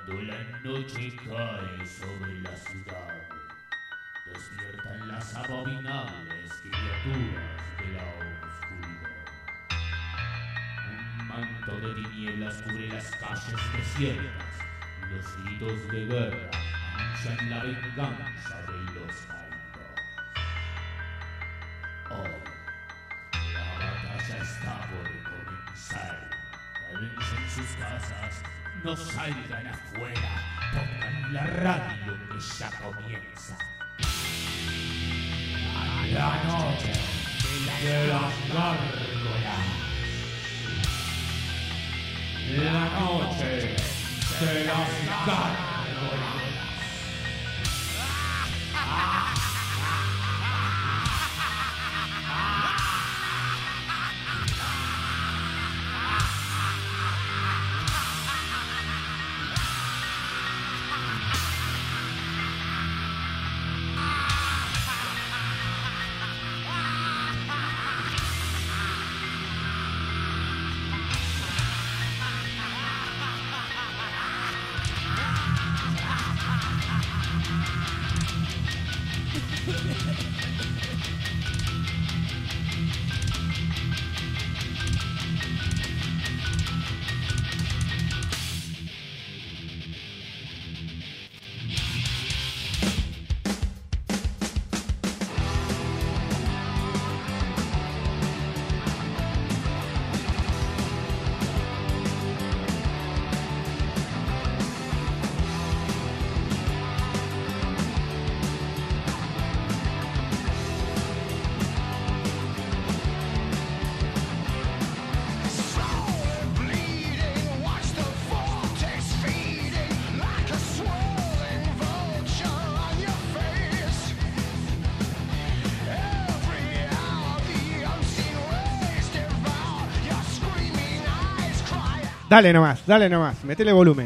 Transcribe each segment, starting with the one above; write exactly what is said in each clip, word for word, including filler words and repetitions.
Cuando la noche cae sobre la ciudad, despiertan las abominables criaturas de la oscuridad. Un manto de tinieblas cubre las calles desiertas y los gritos de guerra anuncian la venganza de los caídos. Hoy, la batalla está por comenzar. Quédense en sus casas, no salgan afuera, pongan la radio que ya comienza. La noche de las gárgolas. La noche de las gárgolas. Dale nomás, dale nomás, metele volumen.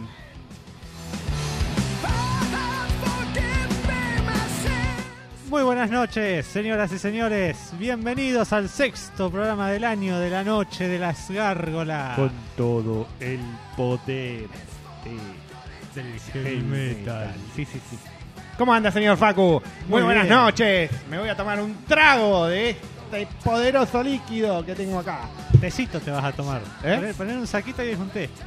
Muy buenas noches, señoras y señores. Bienvenidos al sexto programa del año de la noche de las gárgolas. Con todo el poder de, del heavy metal. Sí, sí, sí. ¿Cómo anda, señor Facu? Muy, Muy buenas bien. noches. Me voy a tomar un trago de este poderoso líquido que tengo acá. Tecito te vas a tomar. ¿Eh? Poner, poner un saquito y es un té.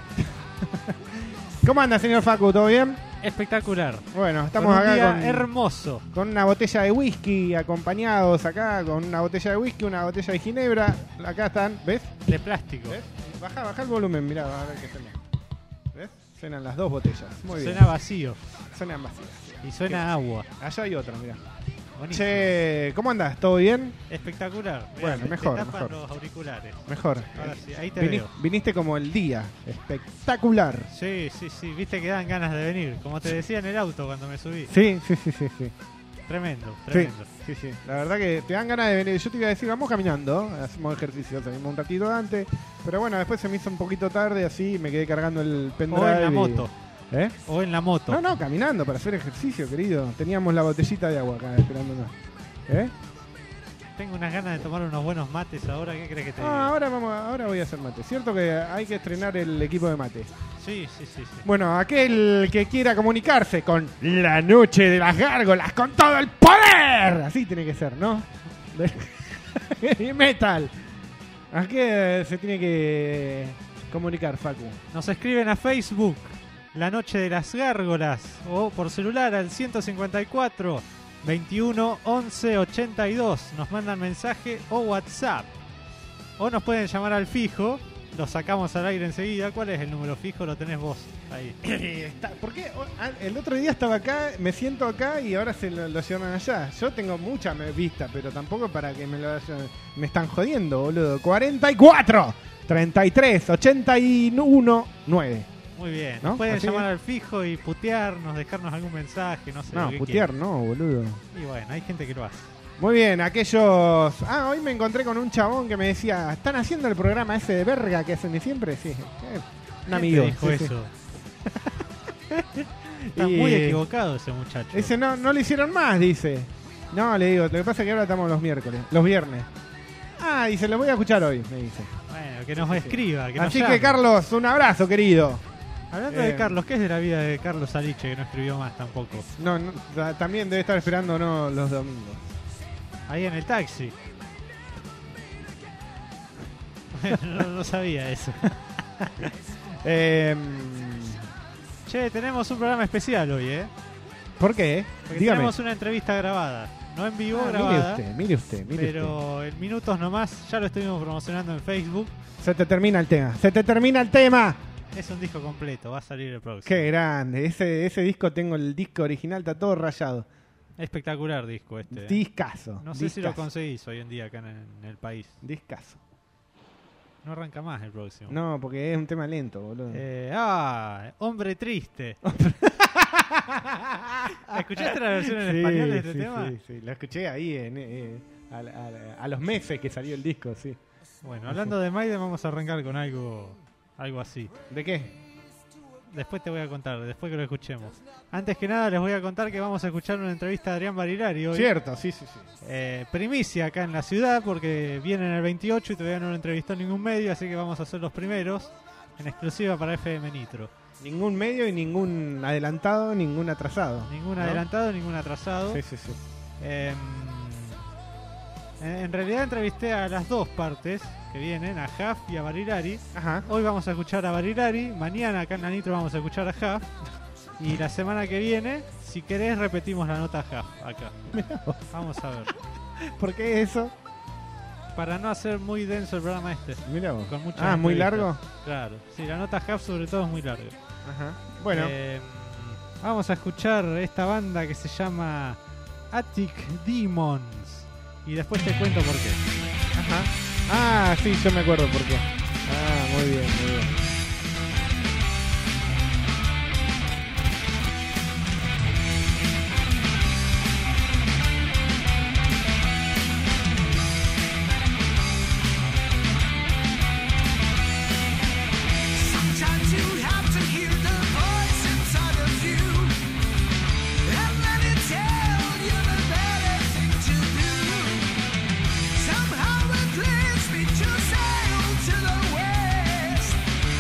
¿Cómo anda, señor Facu? ¿Todo bien? Espectacular. Bueno, estamos Con un acá día con, hermoso. con una botella de whisky, acompañados acá con una botella de whisky, una botella de ginebra. Acá están, ¿ves? De plástico. ¿Ves? Baja, baja el volumen, mirá, a ver qué suena. ¿Ves? Suenan las dos botellas. Muy bien. Suena vacío. Suenan vacías. Y suena agua. Allá hay otra, mirá. Buenísimo. Che, ¿cómo andás? ¿Todo bien? Espectacular. Mirá, Bueno, te- mejor, te tapan mejor. los auriculares. Mejor. Ahora sí, ahí te Vini- veo. viniste como el día. Espectacular. Sí, sí, sí. Viste que dan ganas de venir. Como te decía en el auto cuando me subí. Sí, sí, sí, sí, sí. Tremendo, Sí, tremendo. sí, sí. La verdad que te dan ganas de venir. Yo te iba a decir, vamos caminando, hacemos ejercicio, salimos un ratito antes. Pero bueno, después se me hizo un poquito tarde, así me quedé cargando el pendrive. O en la y- moto. ¿Eh? O en la moto. No, no, caminando para hacer ejercicio, querido. Teníamos la botellita de agua acá esperándonos. ¿Eh? Tengo unas ganas de tomar unos buenos mates ahora. ¿Qué crees que te Ah, diga? ahora vamos, ahora voy a hacer mate. Cierto que hay que estrenar el equipo de mate. Sí, sí, sí, sí. Bueno, aquel que quiera comunicarse con la noche de las gárgolas, con todo el poder. Así tiene que ser, ¿no? De metal. ¿A qué se tiene que comunicar, Facu? Nos escriben a Facebook, La Noche de las Gárgolas, o por celular al ciento cincuenta y cuatro, veintiuno, once, ochenta y dos. Nos mandan mensaje o WhatsApp. O nos pueden llamar al fijo, lo sacamos al aire enseguida. ¿Cuál es el número fijo? Lo tenés vos ahí. Está- ¿Por qué? Oh, ah, El otro día estaba acá, me siento acá y ahora se lo, lo llevan allá. Yo tengo mucha me- vista, pero tampoco para que me lo hayan- me están jodiendo, boludo. cuarenta y cuatro, treinta y tres, ochenta y uno, nueve. Muy bien. ¿No? Nos pueden Así llamar es. al fijo y putearnos, dejarnos algún mensaje, no sé. No, lo que putear quieran. no, boludo. Y bueno, hay gente que lo hace. Muy bien, aquellos... Ah, hoy me encontré con un chabón que me decía, ¿están haciendo el programa ese de verga que hacen de siempre? Sí, eh, un ¿Quién amigo. te dijo sí, sí. eso? Está Y- muy equivocado ese muchacho. Dice, no, no lo hicieron más, dice. No, le digo, lo que pasa es que ahora estamos los miércoles, los viernes. Ah, dice, lo voy a escuchar hoy, me dice. Bueno, que nos Sí, sí, sí. escriba. Que nos Así llame. que, Carlos, un abrazo, querido. Hablando Eh, de Carlos, ¿qué es de la vida de Carlos Aliche que no escribió más tampoco? No, no, ta- también debe estar esperando no los domingos. Ahí en el taxi. no, no sabía eso. Eh, Che, tenemos un programa especial hoy, ¿eh? ¿Por qué? Porque Dígame. tenemos una entrevista grabada. No en vivo, Ah, mire grabada. usted, mire usted, mire usted. Pero en minutos nomás, ya lo estuvimos promocionando en Facebook. Se te termina el tema. ¡Se te termina el tema! Es un disco completo, va a salir el próximo. Qué grande. Ese, ese disco, tengo el disco original, está todo rayado. Espectacular disco este. ¿eh? Discazo. No sé si lo discazo, conseguís hoy en día acá en el, en el país. Discazo. No arranca más el próximo. No, porque es un tema lento, boludo. Eh, ah, Hombre Triste. ¿Escuchaste la versión en Sí, español de este sí, tema? Sí, sí, la escuché ahí en, eh, a, a- a los meses que salió el disco, sí. Bueno, hablando de Maiden, vamos a arrancar con algo, algo así. ¿De qué? Después te voy a contar, después que lo escuchemos. Antes que nada, les voy a contar que vamos a escuchar una entrevista de Adrián Barilari hoy. Cierto, sí, sí, sí. Eh, primicia acá en la ciudad, porque viene en el veintiocho y todavía no lo entrevistó ningún medio, así que vamos a ser los primeros en exclusiva para F M Nitro. Ningún medio y ningún adelantado, ningún atrasado. Ningún ¿no? adelantado, ningún atrasado. Sí, sí, sí. Eh, en, en realidad entrevisté a las dos partes que vienen, a Huff y a Barilari. Ajá. Hoy vamos a escuchar a Barilari, mañana acá en la Nitro vamos a escuchar a Huff. Y la semana que viene, si querés, repetimos la nota Huff acá. Vamos a ver. ¿Por qué eso? Para no hacer muy denso el programa este. Mira vos. Con muchas Ah, ¿muy entrevistas. largo? Claro. Sí, la nota Huff sobre todo es muy larga. Ajá. Bueno, Eh, vamos a escuchar esta banda que se llama Attic Demons. Y después te cuento por qué. ajá. Ah, sí, yo me acuerdo por qué. Ah, muy bien, muy bien. Sometimes you have to hear the voice inside of you, and let it tell you the better thing to do. Somehow it leads me to sail to the west.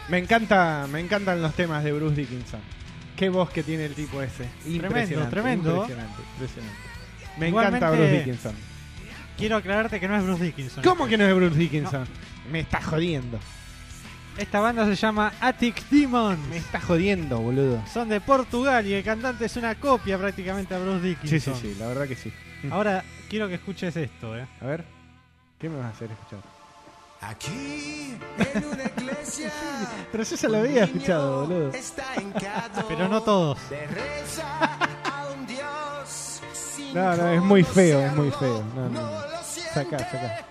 Me encanta, me encantan los temas de Bruce Dickinson. Qué voz que tiene el tipo ese. Impresionante, tremendo. Impresionante, impresionante. Me Igualmente, encanta Bruce Dickinson. Quiero aclararte que no es Bruce Dickinson. ¿Cómo que no es Bruce Dickinson? Me está jodiendo. Esta banda se llama Attic Demons. Me está jodiendo, boludo. Son de Portugal y el cantante es una copia prácticamente a Bruce Sí, Dickinson. sí, sí, la verdad que sí. Ahora quiero que escuches esto, ¿eh? A ver, ¿qué me vas a hacer escuchar? Aquí, en una iglesia. Pero yo ya lo había escuchado, boludo. Está hincado Pero no todos. de rezar a un Dios sin No, no, es muy feo, es muy conocerlo, feo. No, no, no. lo siente. Sacá, sacá.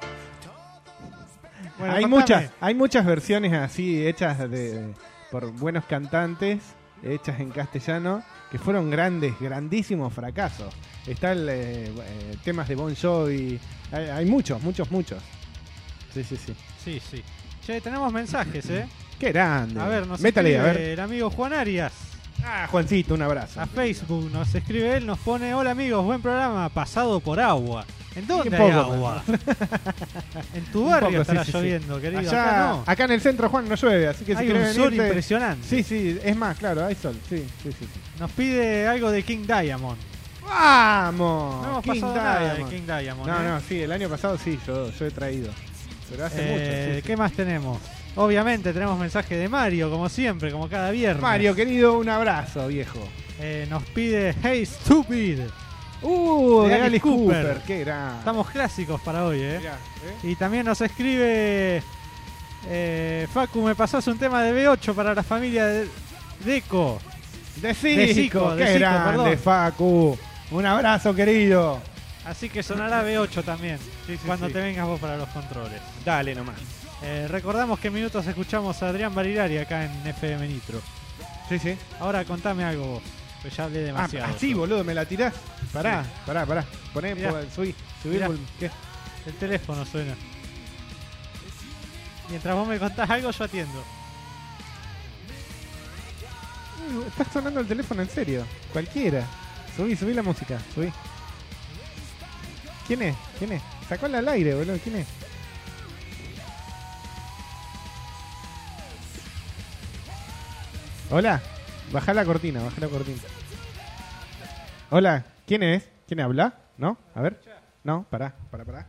Bueno, hay contame. muchas, hay muchas versiones así hechas de, por buenos cantantes, hechas en castellano, que fueron grandes, grandísimos fracasos. Está el eh, eh, temas de Bon Jovi, hay, hay muchos, muchos, muchos. Sí, sí, sí. Sí, sí. Che, tenemos mensajes, ¿eh? Qué grande. A ver, nos Métale, a escribe ver. el amigo Juan Arias Ah, Juancito, un abrazo. a Facebook. Nos escribe él, nos pone: hola amigos, buen programa, pasado por agua. ¿En dónde Qué hay poco, agua? En tu Un barrio poco, estará sí, sí, sí. lloviendo, querido. Allá, Acá no. acá en el centro, Juan, no llueve, así que si Hay un querés sol venirte- impresionante. Sí, sí, es más, claro, hay sol. Sí, sí, sí. sí. Nos pide algo de King Diamond. ¡Vamos! No hemos King pasado nada de Diamond. King Diamond. No, ¿eh? no, sí, el año pasado sí, yo, yo he traído. Pero hace Eh, mucho. sí, sí. ¿Qué más tenemos? Obviamente tenemos mensaje de Mario, como siempre, como cada viernes. Mario, querido, un abrazo, viejo. Eh, nos pide Hey Stupid. Uh, De de Alice Alice Cooper. Cooper, qué grande. Estamos clásicos para hoy, ¿eh? Mirá, ¿eh? Y también nos escribe eh, Facu, me pasás un tema de B ocho para la familia de Deco. De De Zico, Zico, de qué Zico, grande, perdón. Facu. Un abrazo, querido. Así que sonará B ocho también, Sí, sí, cuando sí. te vengas vos para los controles. Dale nomás. Eh, recordamos que en minutos escuchamos a Adrián Barilari acá en F M Nitro. Sí, sí. Ahora contame algo vos, que ya hablé Ah, demasiado. así, yo. boludo, me la tirás. Pará, Sí. pará, pará. Poné, Mirá. po- subí, subí. Mirá. vol- ¿Qué? El teléfono suena. Mientras vos me contás algo, yo atiendo. Uh, Está sonando el teléfono en serio. Cualquiera. Subí, subí la música, subí. ¿Quién es? ¿Quién es? Sacó al aire, boludo. ¿Quién es? Hola. Bajá la cortina, bajá la cortina. Hola. ¿Quién es? ¿Quién habla? ¿No? A ver. No, pará, pará, pará.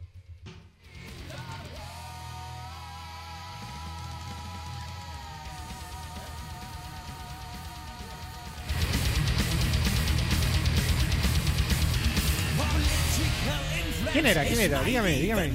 ¿Quién era? ¿Quién era? Dígame, dígame.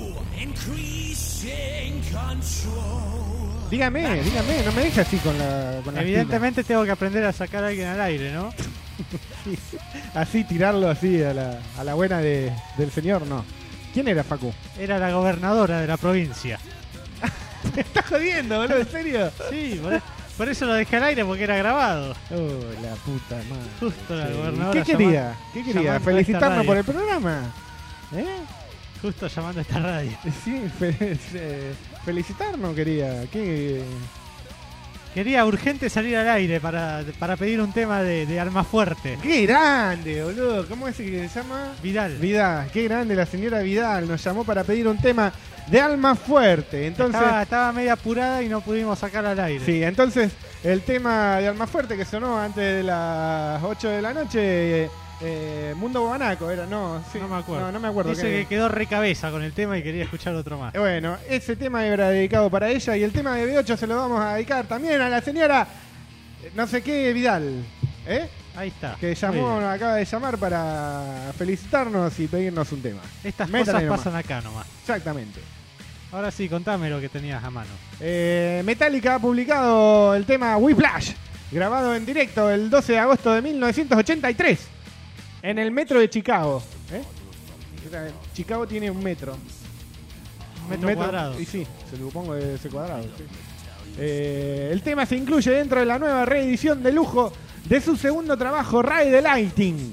Dígame, dígame, no me dejes así con la con la Evidentemente tengo que aprender a sacar a alguien al aire, ¿no? espina. Así tirarlo así a la, a la buena de, del señor, no. ¿Quién era Facu? Era la gobernadora de la provincia. ¿Me estás jodiendo, boludo? ¿En serio? Sí, por, e- por eso lo dejé al aire porque era grabado. Oh, la puta madre. Justo la Sí. gobernadora ¿Qué quería? llama- ¿Qué quería? llamando a esta ¿Felicitarnos radio. por el programa? ¿Eh? Justo llamando a esta radio. Sí, fe- eh, felicitarnos quería. ¿Qué? Quería urgente salir al aire para, para pedir un tema de, de Almafuerte. ¡Qué grande, boludo! ¿Cómo es que se llama? Vidal. Vidal, qué grande la señora Vidal. Nos llamó para pedir un tema de Alma Fuerte. Entonces, estaba, estaba media apurada y no pudimos sacar al aire. sí, entonces el tema de Alma Fuerte que sonó antes de las ocho de la noche, eh, eh, Mundo Bobanaco era, no, sí, No me acuerdo. No, no me acuerdo. Dice qué- que quedó recabeza con el tema y quería escuchar otro más. Eh, Bueno, ese tema era dedicado para ella y el tema de B ocho se lo vamos a dedicar también a la señora eh, no sé qué Vidal, ¿eh? Ahí está. Que Muy llamó, bien. acaba de llamar para felicitarnos y pedirnos un tema. Estas Métale cosas nomás. pasan acá nomás. Exactamente. Ahora sí, contame lo que tenías a mano. Eh, Metallica ha publicado el tema Whiplash, grabado en directo el doce de agosto de mil novecientos ochenta y tres en el metro de Chicago. ¿eh? Chicago tiene un metro. Un metro cuadrado. Y sí, se lo pongo de ese cuadrado. sí. Eh, el tema se incluye dentro de la nueva reedición de lujo de su segundo trabajo, Ride the Lightning.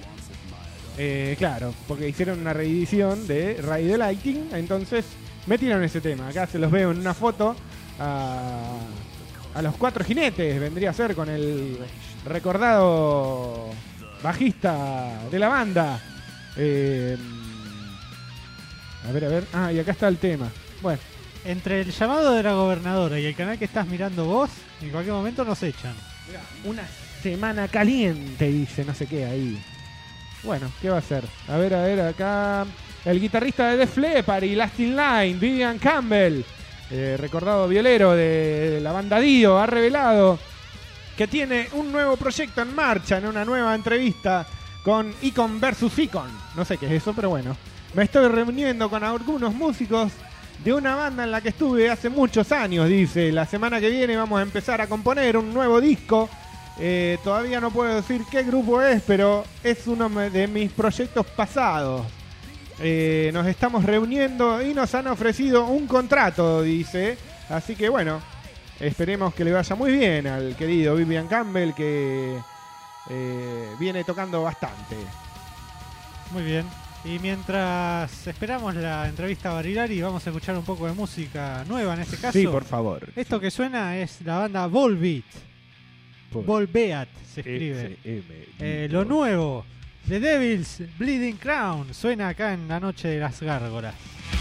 Eh, claro, porque hicieron una reedición de Ride the Lightning, entonces metieron ese tema. Acá se los veo en una foto a, a los cuatro jinetes, vendría a ser con el recordado bajista de la banda. Eh, a ver, a ver. Ah, y acá está el tema. Bueno, entre el llamado de la gobernadora y el canal que estás mirando vos, en cualquier momento nos echan. Una semana caliente, dice, no sé qué ahí. Bueno, ¿qué va a hacer? A ver, a ver, acá. El guitarrista de Def Leppard y Last in Line, Vivian Campbell, eh, recordado violero de la banda Dio, ha revelado que tiene un nuevo proyecto en marcha en una nueva entrevista con Icon versus Icon. No sé qué es eso, pero bueno. Me estoy reuniendo con algunos músicos de una banda en la que estuve hace muchos años, dice. La semana que viene vamos a empezar a componer un nuevo disco. Eh, todavía no puedo decir qué grupo es, pero es uno de mis proyectos pasados. Eh, nos estamos reuniendo y nos han ofrecido un contrato, dice. Así que bueno, esperemos que le vaya muy bien al querido Vivian Campbell, que eh, viene tocando bastante. Muy bien. Y mientras esperamos la entrevista a Barilari, vamos a escuchar un poco de música nueva en este caso. Sí, por favor. Esto que suena es la banda Volbeat. Volbeat se escribe. Eh, lo nuevo, The Devil's Bleeding Crown, suena acá en La Noche de las Gárgolas.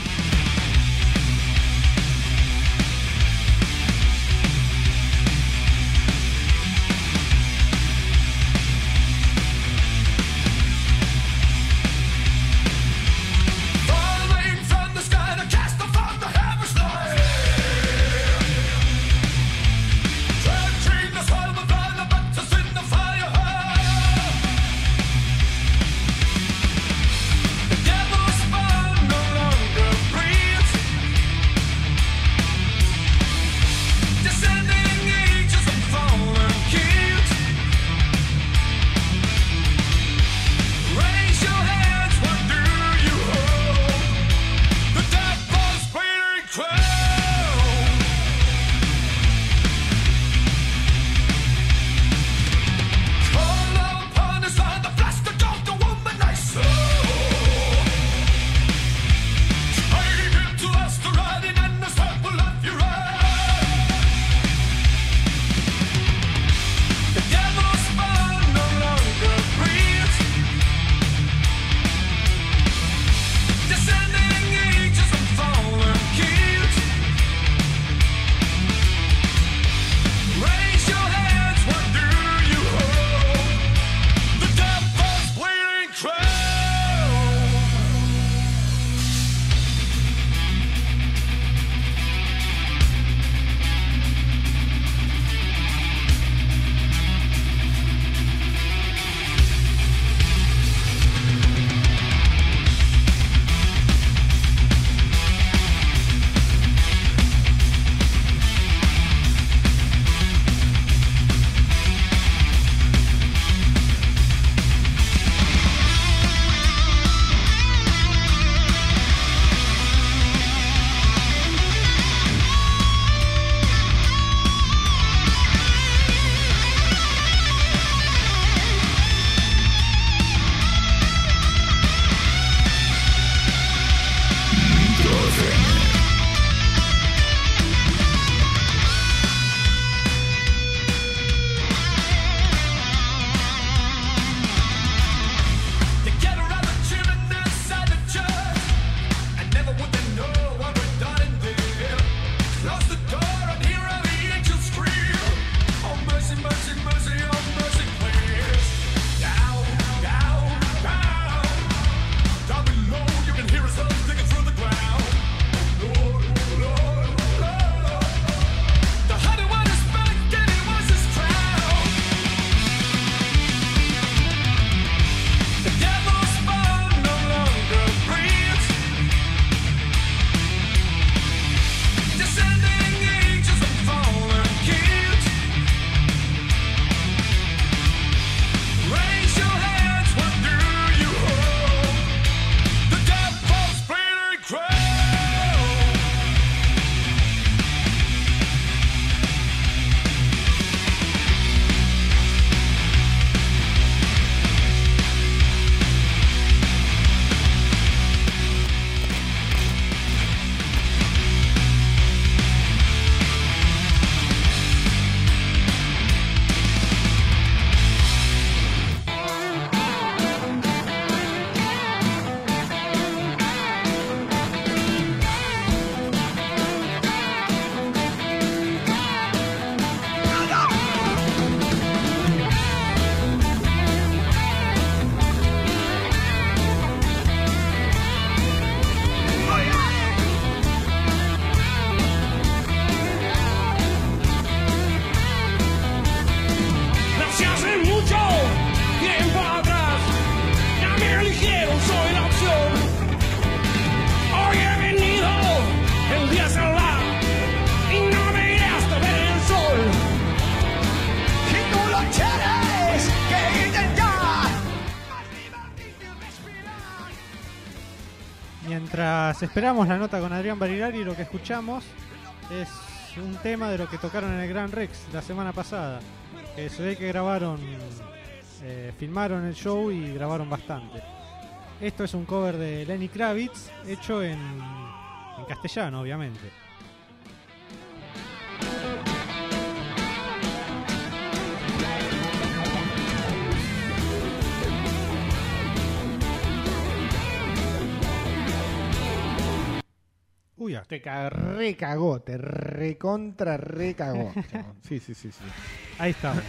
Falling from the sky to cast upon the heavens light. Trenching the soil with blood, but to sin the fire. The devil's spawn no longer Mientras esperamos la nota con Adrián Barilari, lo que escuchamos es un tema de lo que tocaron en el Gran Rex la semana pasada. Que se ve que grabaron, eh, filmaron el show y grabaron bastante. Esto es un cover de Lenny Kravitz, hecho en, en castellano, obviamente. Uy, ah. Te ca- recagó, te recontra recagó. Sí, sí, sí, sí. Ahí estamos.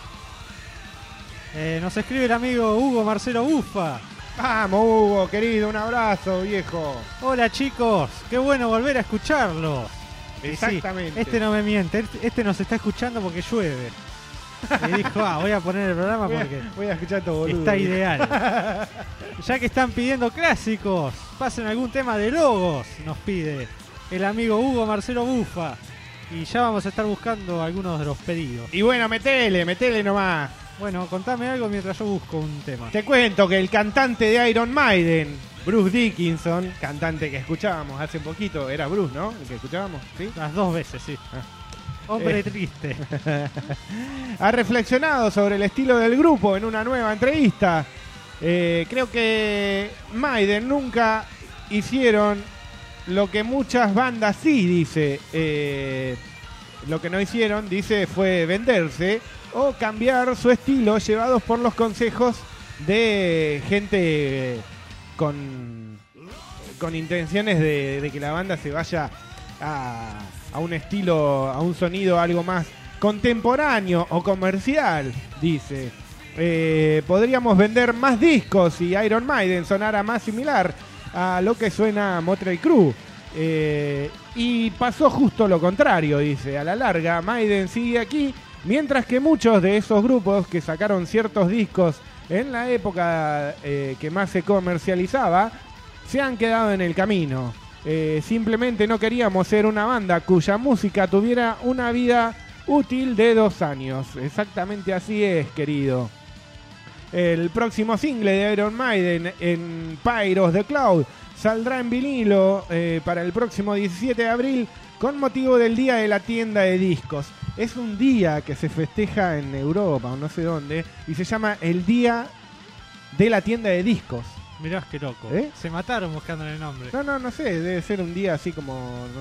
Eh, nos escribe el amigo Hugo Marcelo Bufa. Vamos, Hugo, querido, un abrazo, viejo. Hola chicos, qué bueno volver a escucharlos. Y sí, Exactamente. este no me miente, este- este nos está escuchando porque llueve. Y dijo, ah, voy a poner el programa Voy a, porque voy a escuchar todo, boludo. está ideal. Ya que están pidiendo clásicos, pasen algún tema de Logos, nos pide el amigo Hugo Marcelo Bufa. Y ya vamos a estar buscando algunos de los pedidos. Y bueno, metele, metele nomás. Bueno, contame algo mientras yo busco un tema. Te cuento que el cantante de Iron Maiden, Bruce Dickinson, cantante que escuchábamos hace poquito, era Bruce, ¿no? El que escuchábamos, ¿sí? Las dos veces, sí. Ah. Hombre Eh. triste. Ha reflexionado sobre el estilo del grupo en una nueva entrevista. Eh, creo que Maiden nunca hicieron lo que muchas bandas sí, dice. Eh, lo que no hicieron, dice, fue venderse o cambiar su estilo llevados por los consejos de gente con, con intenciones de, de que la banda se vaya a, a un estilo, a un sonido algo más contemporáneo o comercial, dice. Eh, podríamos vender más discos si Iron Maiden sonara más similar a lo que suena Motley Crue. Eh, y pasó justo lo contrario, dice. A la larga, Maiden sigue aquí, mientras que muchos de esos grupos que sacaron ciertos discos en la época eh, que más se comercializaba, se han quedado en el camino. Eh, simplemente no queríamos ser una banda cuya música tuviera una vida útil de dos años. Exactamente así es, querido. El próximo single de Iron Maiden, en Pyros the Cloud, saldrá en vinilo eh, para el próximo diecisiete de abril con motivo del Día de la Tienda de Discos. Es un día que se festeja en Europa o no sé dónde y se llama el Día de la Tienda de Discos. Mirá qué loco. ¿Eh? Se mataron buscando el nombre. No, no, no sé, debe ser un día así como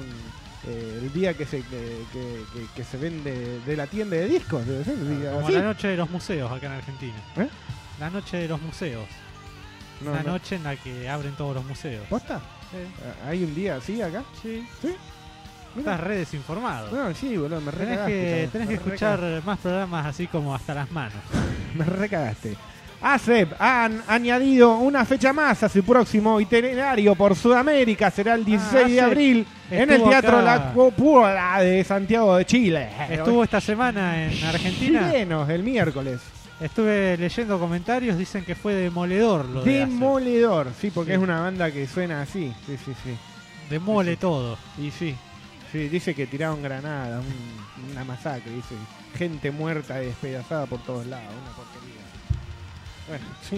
eh, el día que se que, que- que- que se vende de la tienda de discos, debe ser un día Como así. la noche de los museos acá en Argentina. ¿Eh? La noche de los museos. No, la no. noche en la que abren todos los museos. ¿Posta? Sí. ¿Hay un día así acá? Sí. ¿Sí? Estás re desinformado. No, sí, boludo, me tenés recagaste. que, chabón, tenés me que escuchar reca- más programas así como Hasta las Manos. Me recagaste. A C E P han añadido una fecha más a su próximo itinerario por Sudamérica. Será el dieciséis de A C E P abril en el estuvo Teatro acá. La Coppola de Santiago de Chile. Estuvo esta semana en Argentina. Chilenos, el miércoles. Estuve leyendo comentarios, dicen que fue demoledor lo de A C E P. Demoledor, sí, porque Sí. es una banda que suena así. Sí, sí, sí. Demole Sí, sí. todo. Y sí, sí, dice que tiraron granadas, un- una masacre, dice. Gente muerta y despedazada por todos lados, una porquería. Bueno, sí.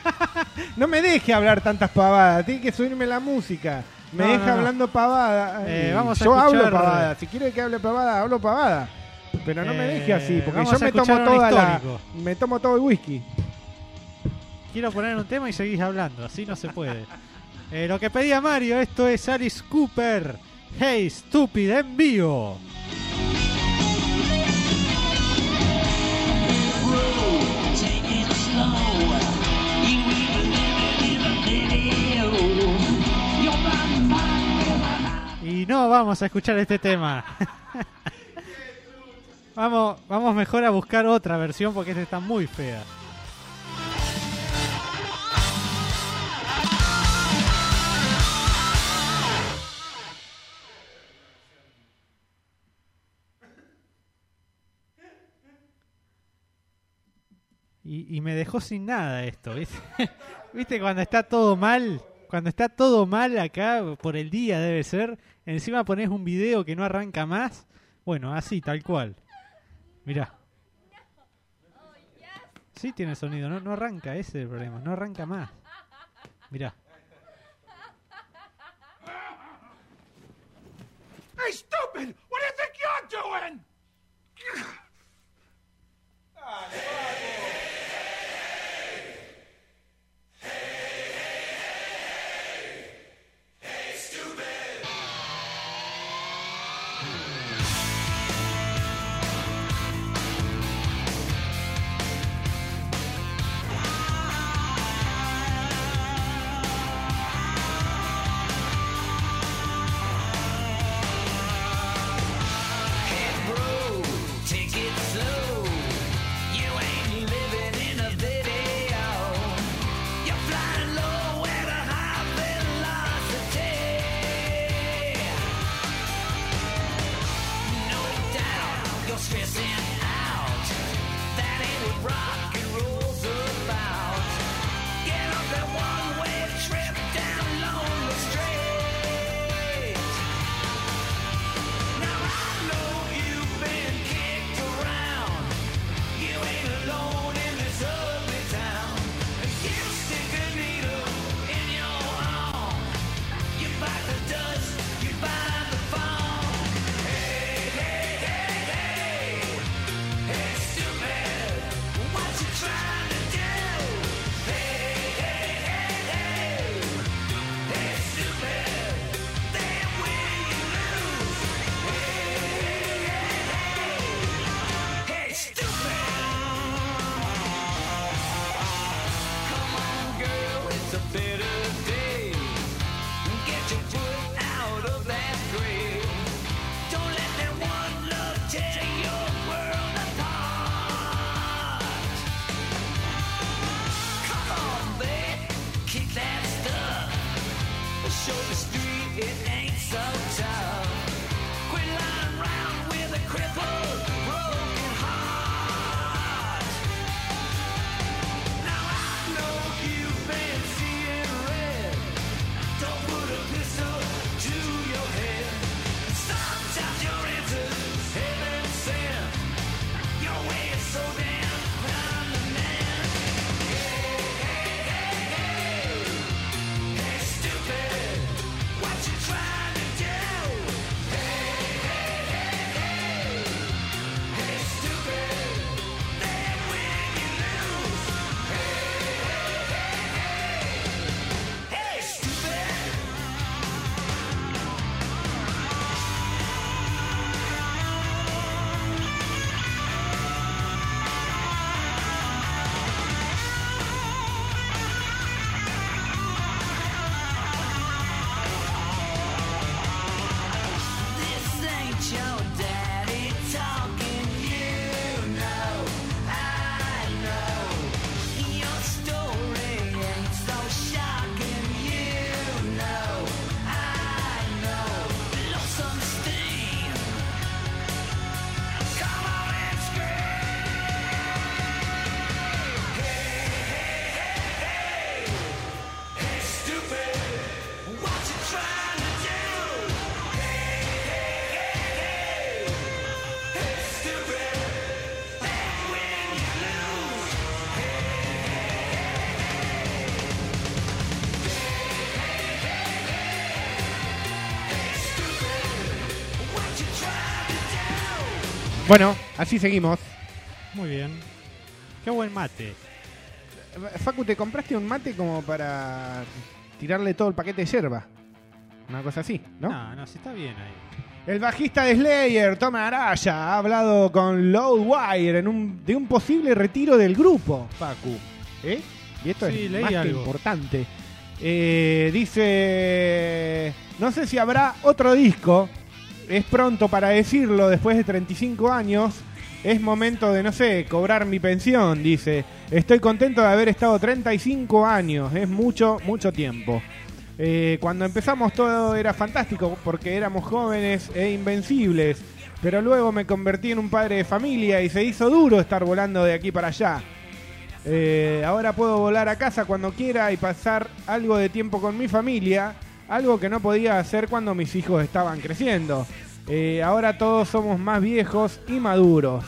No me deje hablar tantas pavadas, tiene que subirme la música. Me No, deja no, no. hablando pavada. Eh, Ay, vamos a yo hablo escuchar- pavada, si quiere que hable pavada, hablo pavada. Pero no me Eh, deje así, porque vamos yo a me tomo escuchar un toda la. histórico. Me tomo todo el whisky. Quiero poner un tema y seguís hablando, así no se puede. Eh, lo que pedía Mario, esto es Alice Cooper. Hey, Stupid, en vivo. Y no vamos a escuchar este tema. vamos, vamos mejor a buscar otra versión porque esta está muy fea. Y, y me dejó sin nada esto, ¿viste? ¿Viste cuando está todo mal? Cuando está todo mal acá, por el día debe ser, encima pones un video que no arranca más. Bueno, así, tal cual. Mirá. Sí tiene sonido, no, no arranca, ese es el problema, no arranca más. Mirá. Hey, stupid! What do you think you're doing? Bueno, así seguimos. Muy bien. Qué buen mate. Facu, ¿te compraste un mate como para tirarle todo el paquete de yerba? Una cosa así, ¿no? No, no, sí está bien ahí. El bajista de Slayer, Tom Araya, ha hablado con Loudwire en un, de un posible retiro del grupo, Facu. ¿Eh? Y esto Sí, es leí más que algo. importante. Eh, dice, no sé si habrá otro disco. Es pronto para decirlo, después de treinta y cinco años. Es momento de, no sé, cobrar mi pensión, dice. Estoy contento de haber estado treinta y cinco años. Es mucho, mucho tiempo. Eh, cuando empezamos todo era fantástico porque éramos jóvenes e invencibles. Pero luego me convertí en un padre de familia y se hizo duro estar volando de aquí para allá. Eh, ahora puedo volar a casa cuando quiera y pasar algo de tiempo con mi familia. Algo que no podía hacer cuando mis hijos estaban creciendo. Eh, ahora todos somos más viejos y maduros.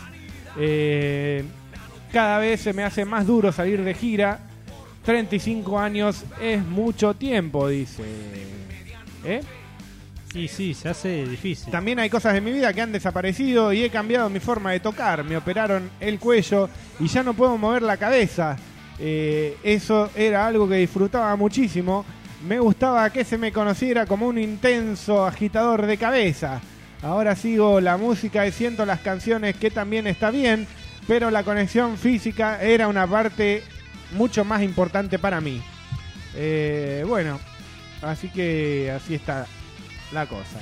Eh, cada vez se me hace más duro salir de gira. treinta y cinco años es mucho tiempo, dice. ¿Eh? Y sí, se hace difícil. También hay cosas de mi vida que han desaparecido y he cambiado mi forma de tocar. Me operaron el cuello y ya no puedo mover la cabeza. Eh, eso era algo que disfrutaba muchísimo. Me gustaba que se me conociera como un intenso agitador de cabeza. Ahora sigo la música y siento las canciones, que también está bien, pero la conexión física era una parte mucho más importante para mí. Eh, bueno, así que así está la cosa.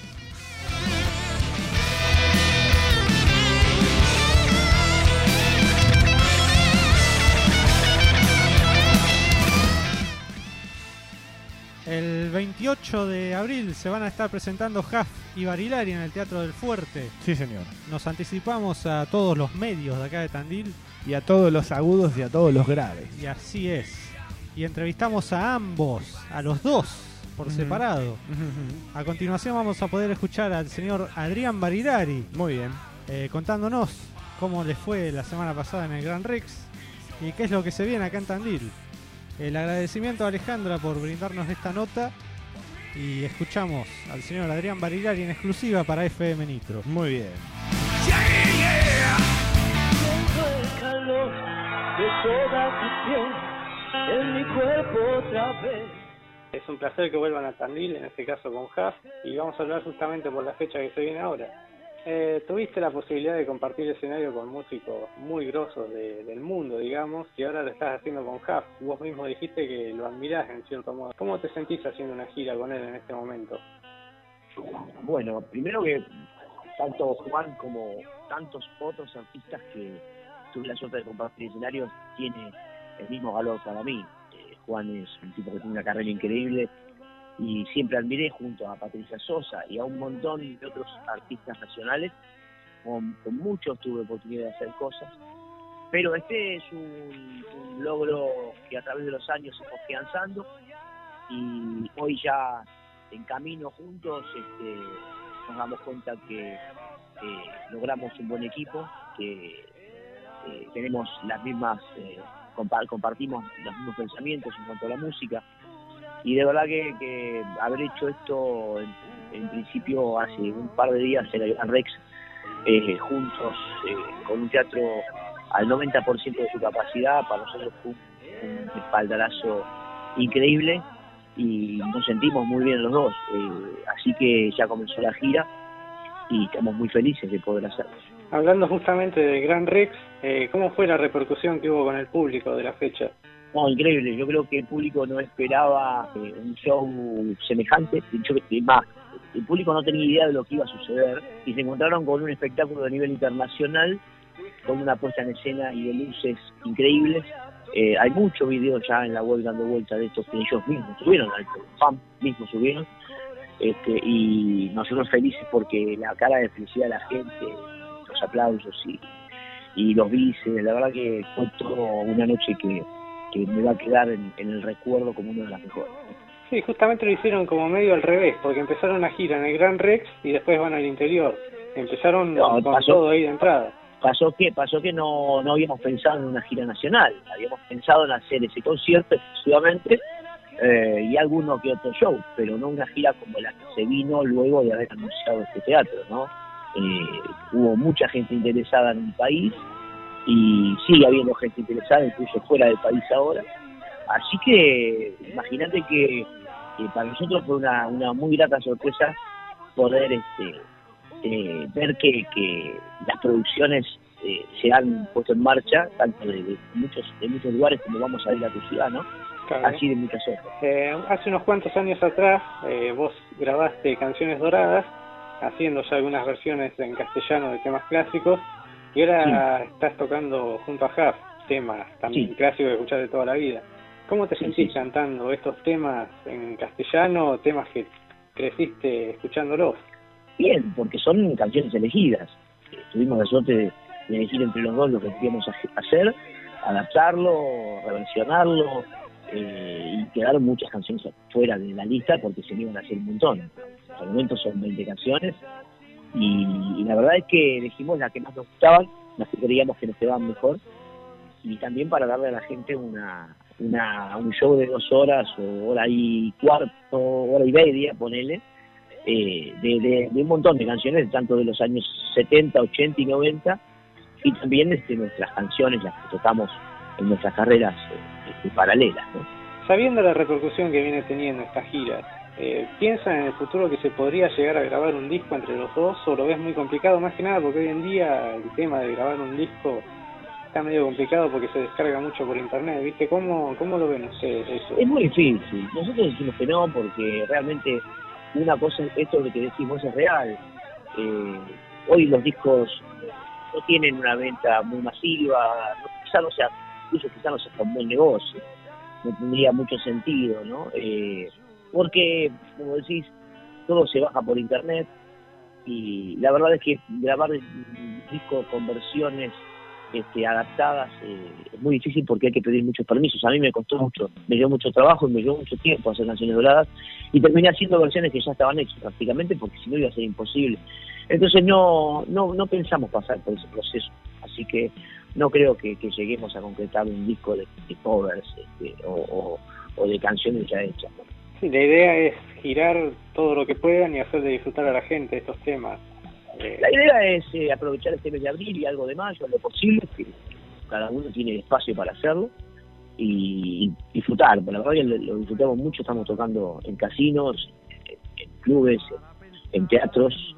El veintiocho de abril se van a estar presentando Huff y Barilari en el Teatro del Fuerte. Sí, señor. Nos anticipamos a todos los medios de acá de Tandil. Y a todos los agudos y a todos los graves. Y así es. Y entrevistamos a ambos, a los dos, por Ujú. separado. Ujú. A continuación vamos a poder escuchar al señor Adrián Barilari Muy bien. eh, contándonos cómo les fue la semana pasada en el Gran Rex y qué es lo que se viene acá en Tandil. El agradecimiento a Alejandra por brindarnos esta nota y escuchamos al señor Adrián Barilari en exclusiva para F M Nitro. Muy bien. Siento el calor de toda tu piel en mi cuerpo otra vez. Es un placer que vuelvan a Tandil, en este caso con Huff, y vamos a hablar justamente por la fecha que se viene ahora. Eh, tuviste la posibilidad de compartir escenario con músicos muy grosos de, del mundo, digamos, y ahora lo estás haciendo con Huff. Vos mismo dijiste que lo admirás en cierto modo. ¿Cómo te sentís haciendo una gira con él en este momento? Bueno, primero que tanto Juan como tantos otros artistas que tuve la suerte de compartir escenarios tiene el mismo valor para mí. Eh, Juan es un tipo que tiene una carrera increíble y siempre admiré junto a Patricia Sosa y a un montón de otros artistas nacionales. Con, con muchos tuve oportunidad de hacer cosas, pero este es un, un logro que a través de los años se fue afianzando y hoy ya en camino juntos este, nos damos cuenta que eh, logramos un buen equipo, que eh, tenemos las mismas, eh, compa- compartimos los mismos pensamientos en cuanto a la música, y de verdad que, que haber hecho esto en, en principio hace un par de días en el Gran Rex eh, juntos eh, con un teatro al noventa por ciento de su capacidad, para nosotros fue un, un espaldarazo increíble y nos sentimos muy bien los dos, eh, así que ya comenzó la gira y estamos muy felices de poder hacerlo. Hablando justamente del Gran Rex, eh, ¿cómo fue la repercusión que hubo con el público de la fecha? No, increíble, yo creo que el público no esperaba eh, un show semejante, yo, más, el público no tenía idea de lo que iba a suceder y se encontraron con un espectáculo de nivel internacional, con una puesta en escena y de luces increíbles. Eh, hay muchos videos ya en la web dando vuelta de estos que ellos mismos subieron, al fan mismos subieron, este, y nosotros felices porque la cara de felicidad de la gente, los aplausos y, y los bices, la verdad que fue todo una noche que, que me va a quedar en, en el recuerdo como una de las mejores. Sí, justamente lo hicieron como medio al revés, porque empezaron una gira en el Gran Rex y después van al interior. Empezaron No, con pasó- todo ahí de entrada. Pasó que pasó que no, no habíamos pensado en una gira nacional, habíamos pensado en hacer ese concierto exclusivamente eh, y alguno que otro show, pero no una gira como la que se vino luego de haber anunciado este teatro, ¿no? Eh, hubo mucha gente interesada en el país y sigue habiendo gente interesada incluso fuera del país ahora, así que imagínate que, que para nosotros fue una, una muy grata sorpresa poder este Eh, ver que, que las producciones eh, se han puesto en marcha, tanto de, de muchos de muchos lugares como vamos a ir a tu ciudad, ¿no? Claro. Así de muchas otras. Eh, hace unos cuantos años atrás eh, vos grabaste Canciones Doradas, haciendo ya algunas versiones en castellano de temas clásicos, y ahora sí. Estás tocando junto a Huff temas también Sí. clásicos que escuchás de toda la vida. ¿Cómo te Sí, sentís sí. cantando estos temas en castellano, temas que creciste escuchándolos? Bien, porque son canciones elegidas. Eh, tuvimos la suerte de, de elegir entre los dos lo que queríamos ha- hacer, adaptarlo, reversionarlo, eh, y quedaron muchas canciones fuera de la lista porque se me iban a hacer un montón. Por el momento son veinte canciones y, y la verdad es que elegimos las que más nos gustaban, las que creíamos que nos quedaban mejor, y también para darle a la gente una, una un show de dos horas o hora y cuarto, hora y media, ponele, eh, de, de, de un montón de canciones, tanto de los años setenta, ochenta y noventa, y también este, nuestras canciones, las que tocamos en nuestras carreras eh, paralelas, ¿no? Sabiendo la repercusión que viene teniendo esta gira, eh, ¿piensan en el futuro que se podría llegar a grabar un disco entre los dos o lo ves muy complicado? Más que nada porque hoy en día el tema de grabar un disco está medio complicado porque se descarga mucho por internet, ¿viste? ¿Cómo, cómo lo ven ustedes eso? Es muy difícil. Nosotros decimos que no porque realmente una cosa, esto de que decimos es real. Eh, hoy los discos no tienen una venta muy masiva, no, quizá no sea, incluso quizá no sea un buen negocio, no tendría mucho sentido, ¿no? Eh, porque, como decís, todo se baja por internet y la verdad es que grabar un disco con versiones este, adaptadas eh, es muy difícil porque hay que pedir muchos permisos. A mí me costó mucho, me dio mucho trabajo y me llevó mucho tiempo hacer canciones dobladas y terminé haciendo versiones que ya estaban hechas prácticamente porque si no iba a ser imposible. Entonces no no no pensamos pasar por ese proceso, así que no creo que, que lleguemos a concretar un disco de, de covers este, o, o, o de canciones ya hechas, ¿no? Sí, la idea es girar todo lo que puedan y hacerle disfrutar a la gente estos temas. Eh, La idea es eh, aprovechar este mes de abril y algo de mayo, lo posible, que cada uno tiene espacio para hacerlo y, y disfrutar. Por la verdad lo, lo disfrutamos mucho, estamos tocando en casinos, en, en clubes, en, en teatros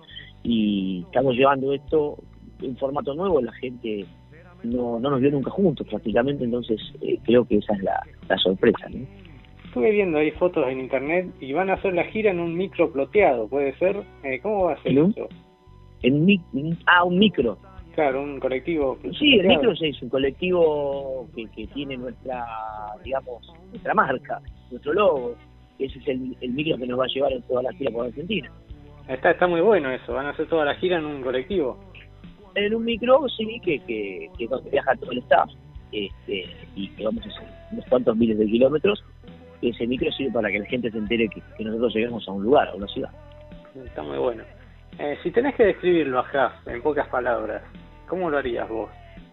y estamos llevando esto en formato nuevo. La gente no, no nos vio nunca juntos prácticamente, entonces eh, creo que esa es la, la sorpresa, ¿no? Estuve viendo ahí fotos en internet y van a hacer la gira en un micro ploteado, ¿puede ser? Eh, ¿Cómo va a ser ¿En un? eso? En un, mic- ah, un micro. Claro, un colectivo. Sí, el ploteado. micro es un colectivo que, que tiene nuestra, digamos, nuestra marca, nuestro logo. Ese es el, el micro que nos va a llevar en toda la gira por Argentina. Está, está muy bueno eso, van a hacer toda la gira en un colectivo. En un micro, sí, que, que, que donde viaja todo el staff, este, y que vamos a hacer unos cuantos miles de kilómetros. Ese micro sirve para que la gente se entere que, que nosotros lleguemos a un lugar, a una ciudad. Está muy bueno. Eh, si tenés que describirlo a Huff en pocas palabras, ¿cómo lo harías vos?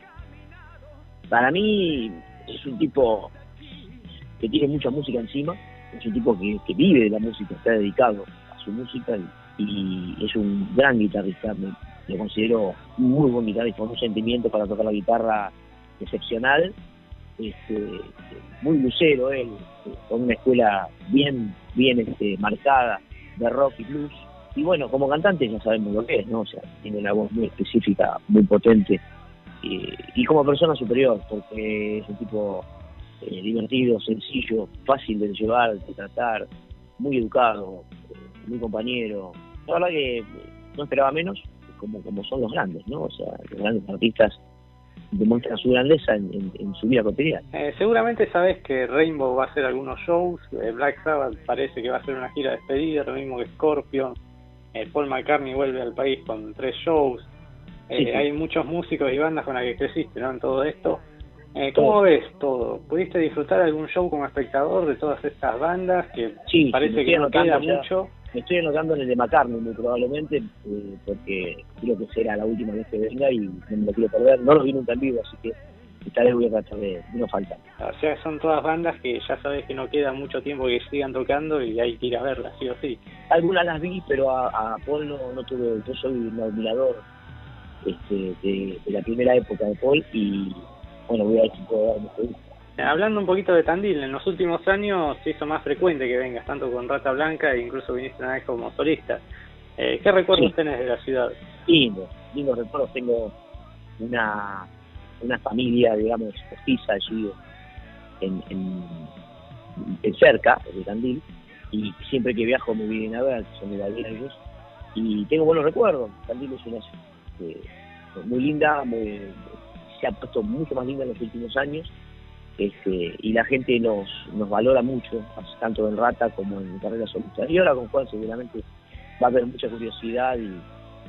Para mí es un tipo que tiene mucha música encima, es un tipo que, que vive de la música, está dedicado a su música y, y es un gran guitarrista. Me, lo considero un muy buen guitarrista, con un sentimiento para tocar la guitarra excepcional, este, muy lucero él, con una escuela bien bien este, marcada de rock y blues. Y bueno, como cantante ya sabemos lo que es, ¿no? O sea, tiene una voz muy específica, muy potente. Y, y como persona superior, porque es un tipo eh, divertido, sencillo, fácil de llevar, de tratar, muy educado, eh, muy compañero. La verdad que no esperaba menos, como como son los grandes, ¿no? O sea, los grandes artistas demuestran su grandeza en, en, en su vida cotidiana. Eh, seguramente sabés que Rainbow va a hacer algunos shows, eh, Black Sabbath parece que va a hacer una gira de despedida, lo mismo que Scorpion, eh, Paul McCartney vuelve al país con tres shows, eh, Sí, sí. hay muchos músicos y bandas con las que creciste, ¿no? En todo esto. Eh, ¿Cómo Todo. ves todo? ¿Pudiste disfrutar algún show como espectador de todas estas bandas que Sí, me parece estoy que no anotando queda ya. mucho? Me estoy anotando en el de McCartney muy probablemente, eh, porque creo que será la última vez que venga y no me lo quiero perder. No lo vi nunca en vivo, así que esta vez voy a tratar de, de no faltar. O sea, son todas bandas que ya sabes que no queda mucho tiempo que sigan tocando y hay que ir a verlas, sí o sí. Algunas las vi, pero a, a Paul no, no tuve. Yo soy un admirador este, de, de la primera época de Paul y bueno, voy a ver si puedo darme cuenta. Eh, Hablando un poquito de Tandil, en los últimos años se hizo más frecuente que vengas, tanto con Rata Blanca e incluso viniste una vez como solista. Eh, ¿Qué recuerdos Sí. tenés de la ciudad? Lindo, lindos recuerdos. Tengo una, una familia, digamos, postiza allí en, en, en cerca de Tandil, y siempre que viajo me vienen a ver, son de Bahía ellos, y tengo buenos recuerdos. Tandil es una ciudad eh, muy linda, muy, se ha puesto mucho más linda en los últimos años, este, y la gente nos, nos valora mucho, tanto en Rata como en carrera solista. Y ahora con Juan seguramente va a haber mucha curiosidad y,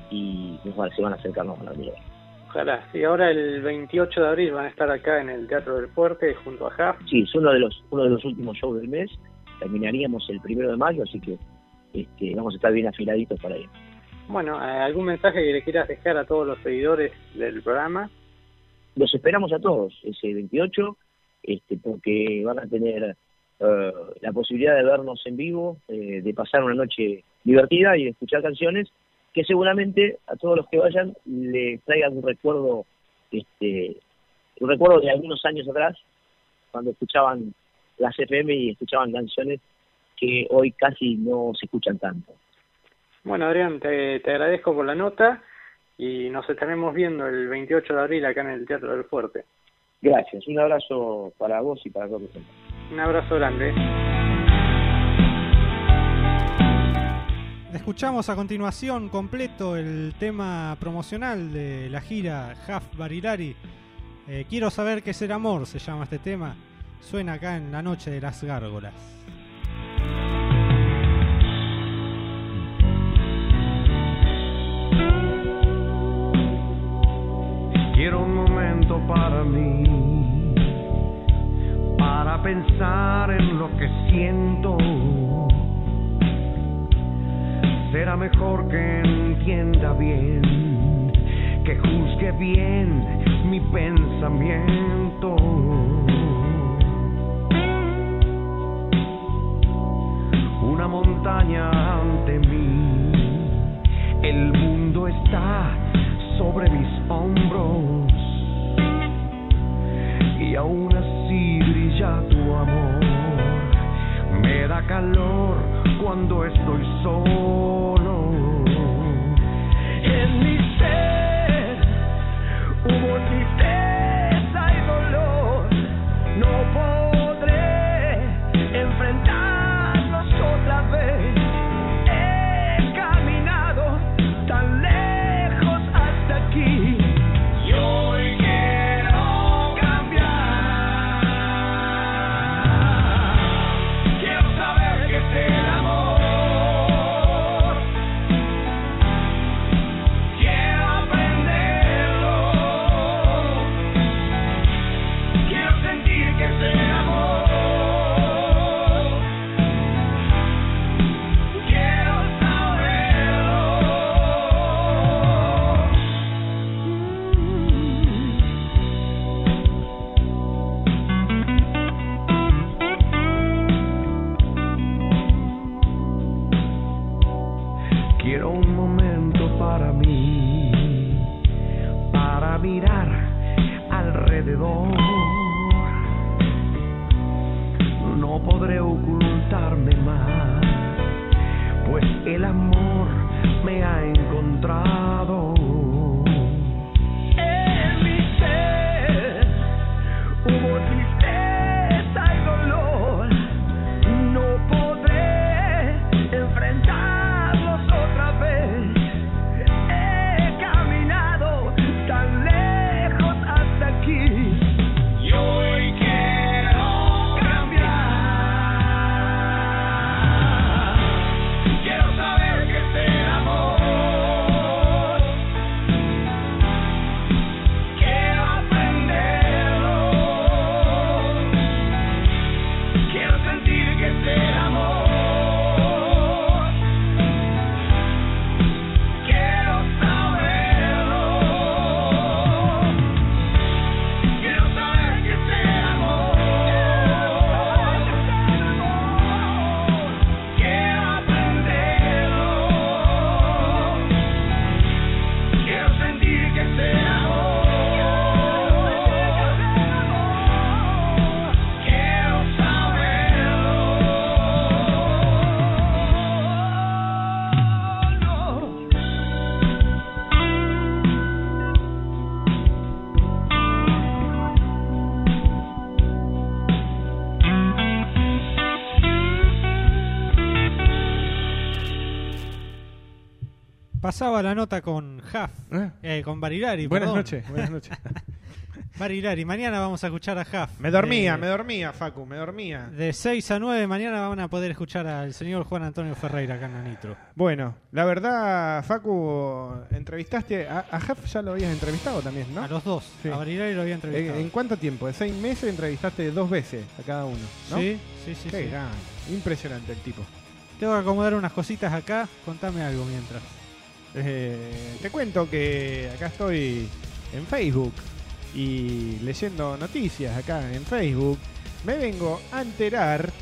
y nos va- se van a acercarnos a la unidad. Ojalá. Sí, ahora el veintiocho de abril van a estar acá en el Teatro del Fuerte junto a Huff. Sí, es uno de los uno de los últimos shows del mes. Terminaríamos el primero de mayo, así que este, vamos a estar bien afiladitos para ir. Bueno, eh, ¿algún mensaje que le quieras dejar a todos los seguidores del programa? Los esperamos a todos ese veintiocho, este, porque van a tener eh, la posibilidad de vernos en vivo, eh, de pasar una noche divertida y de escuchar canciones que seguramente a todos los que vayan les traigan un recuerdo, este, un recuerdo de algunos años atrás, cuando escuchaban las F M y escuchaban canciones que hoy casi no se escuchan tanto. Bueno, Adrián, te, te agradezco por la nota y nos estaremos viendo el veintiocho de abril acá en el Teatro del Fuerte. Gracias, un abrazo para vos y para todos. Un abrazo grande. Escuchamos a continuación completo el tema promocional de la gira Half Barilari. Eh, Quiero saber qué es el amor, se llama este tema. Suena acá en La Noche de las Gárgolas. Quiero un momento para mí, para pensar en lo que siento. Será mejor que entienda bien, que juzgue bien mi pensamiento. Una montaña ante mí, el mundo está sobre mis hombros y aún así brilla tu amor. Me da calor cuando estoy solo. En mi ser hubo tristeza y dolor. No podré enfrentarnos otra vez. He caminado tan lejos hasta aquí. Y hoy quiero cambiar. Quiero saber qué es el amor. Quiero aprenderlo. Quiero sentir que es el amor. Quiero Quiero un momento para mí, para mirar alrededor. No podré ocultarme más, pues el amor me ha encontrado. En mi ser hubo tristeza y dolor. No podré enfrentarlos otra vez. He caminado tan lejos hasta aquí. Y hoy quiero cambiar. Quiero saber qué es el amor. Quiero aprenderlo. Quiero sentir que es el amor. Quiero saberlo. Quiero saber que es el amor. Quiero aprenderlo. Quiero sentir que es el amor. Quiero Pasaba la nota con Huff, ¿Eh? eh, con Barilari. Buenas perdón. noches, buenas noches. Barilari, mañana vamos a escuchar a Huff. Me dormía, De- me dormía, Facu, me dormía. De seis a nueve mañana van a poder escuchar al señor Juan Antonio Ferreira acá en la Nitro. Bueno, la verdad, Facu, entrevistaste a, a Jaf, ya lo habías entrevistado también, ¿no? A los dos. Sí. A Barilari lo había entrevistado. ¿En, en cuánto tiempo? ¿En seis meses entrevistaste dos veces a cada uno? ¿no? Sí, sí, sí. Qué sí. grande. Impresionante el tipo. Tengo que acomodar unas cositas acá. Contame algo mientras. Eh, te cuento que acá estoy en Facebook y leyendo noticias acá en Facebook. Me vengo a enterar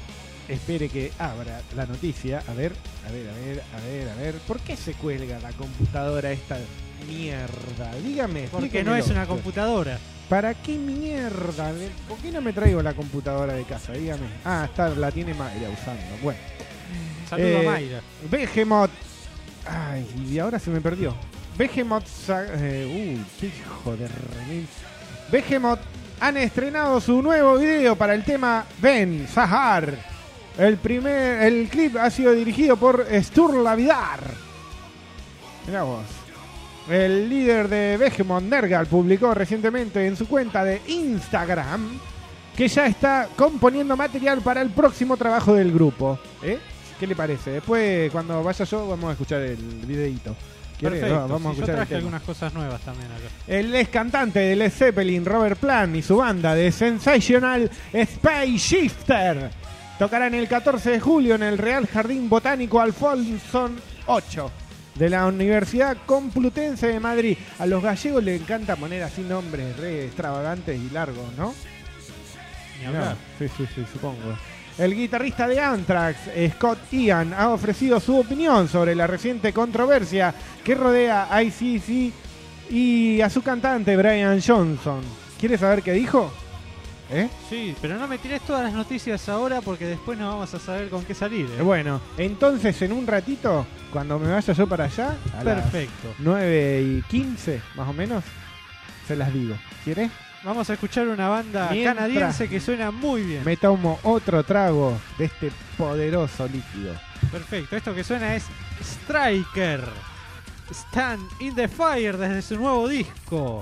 espere que abra la noticia. A ver, a ver, a ver, a ver, a ver. ¿Por qué se cuelga la computadora esta mierda? Dígame. Porque no es una computadora. ¿Para qué mierda? ¿Por qué no me traigo la computadora de casa? Dígame. Ah, está, la tiene Mayra usando. Bueno. Saludo Eh, a Mayra. Behemoth. Ay, y ahora se me perdió. Behemoth. Sa- Eh, uy, qué hijo de remil. Behemoth han estrenado su nuevo video para el tema Ben Sahar. El primer, el clip ha sido dirigido por Sturla Vidar. Mirá vos. El líder de Behemoth, Nergal, publicó recientemente en su cuenta de Instagram que ya está componiendo material para el próximo trabajo del grupo. ¿Eh? ¿Qué le parece? Después, cuando vaya yo, vamos a escuchar el videíto. ¿Quiere? Perfecto. Va- Vamos a Sí, yo escuchar el traje tema. algunas cosas nuevas también acá. El ex cantante de Led Zeppelin, Robert Plant, y su banda de Sensational Space Shifter tocarán el catorce de julio en el Real Jardín Botánico Alfonso ocho de la Universidad Complutense de Madrid. A los gallegos les encanta poner así nombres re extravagantes y largos, ¿no? Ni hablar. No, sí, sí, sí, supongo. El guitarrista de Anthrax, Scott Ian, ha ofrecido su opinión sobre la reciente controversia que rodea a I C C y a su cantante Brian Johnson. ¿Quieres saber qué dijo? ¿Eh? Sí, pero no me tires todas las noticias ahora porque después no vamos a saber con qué salir. ¿eh? Bueno, entonces en un ratito, cuando me vaya yo para allá, a las Perfecto. nueve y quince más o menos, se las digo. ¿Quieres? Vamos a escuchar una banda Mientras- canadiense que suena muy bien. Me tomo otro trago de este poderoso líquido. Perfecto, esto que suena es Striker. Stand in the Fire desde su nuevo disco.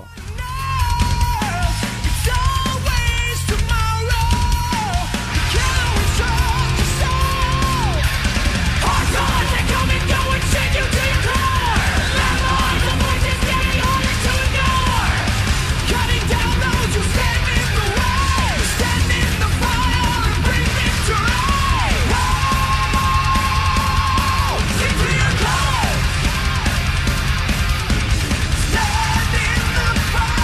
It's always tomorrow. You can't always trust your soul. Hard times they come and go and shake you to your core. Landlines and voices getting harder to ignore. Cutting down those who stand in the way. Stand in the fire and bring victory. Oh, sing to your core. Stand in the fire.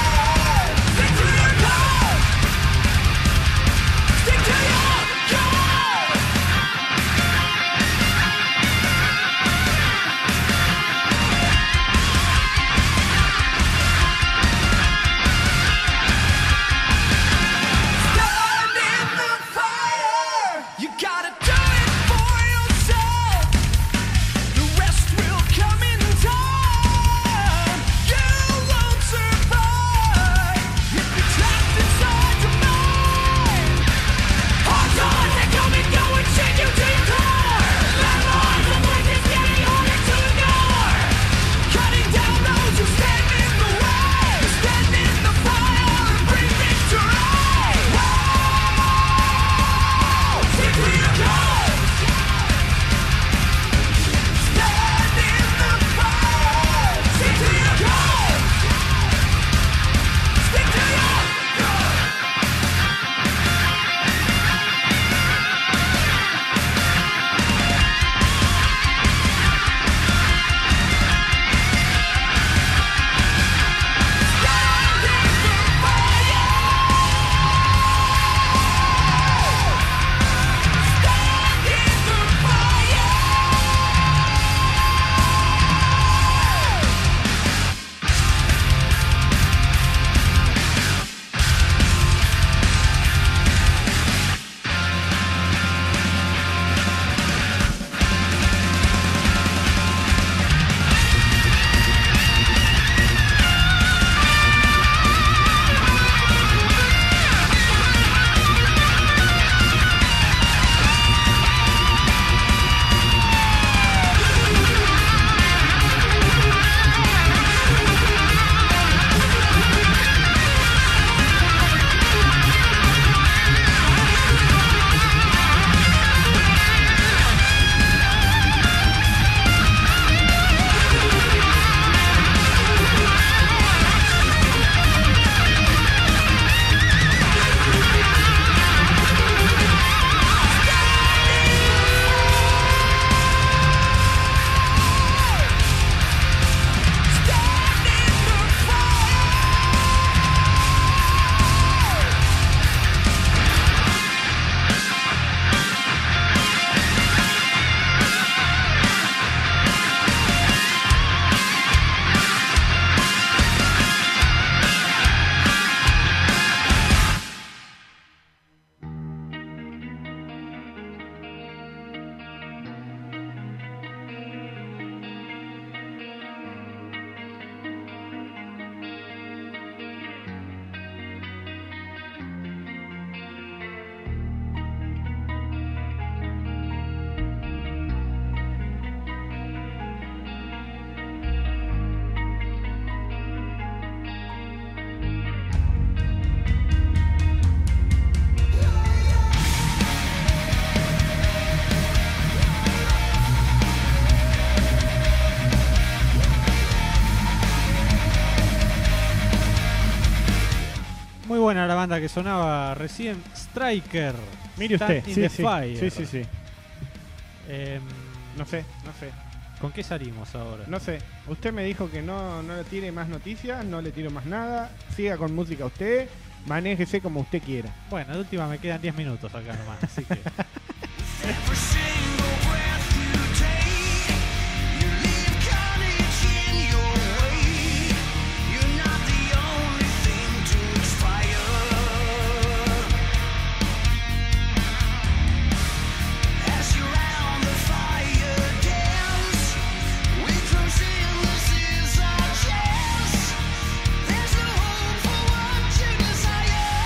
buena la banda que sonaba recién. Striker. Mire Stand usted. in Sí, the sí. Fire. sí, sí, sí. Eh, No sé, no sé. ¿Con qué salimos ahora? No sé. Usted me dijo que no, no le tire más noticias, no le tiro más nada. Siga con música usted. Manéjese como usted quiera. Bueno, de última me quedan diez minutos acá nomás, así que... Every single breath you take, you leave carnage in your way. You're not the only thing to expire. As you round the fire dance, we close in, this is our chance. There's no hope for what you desire.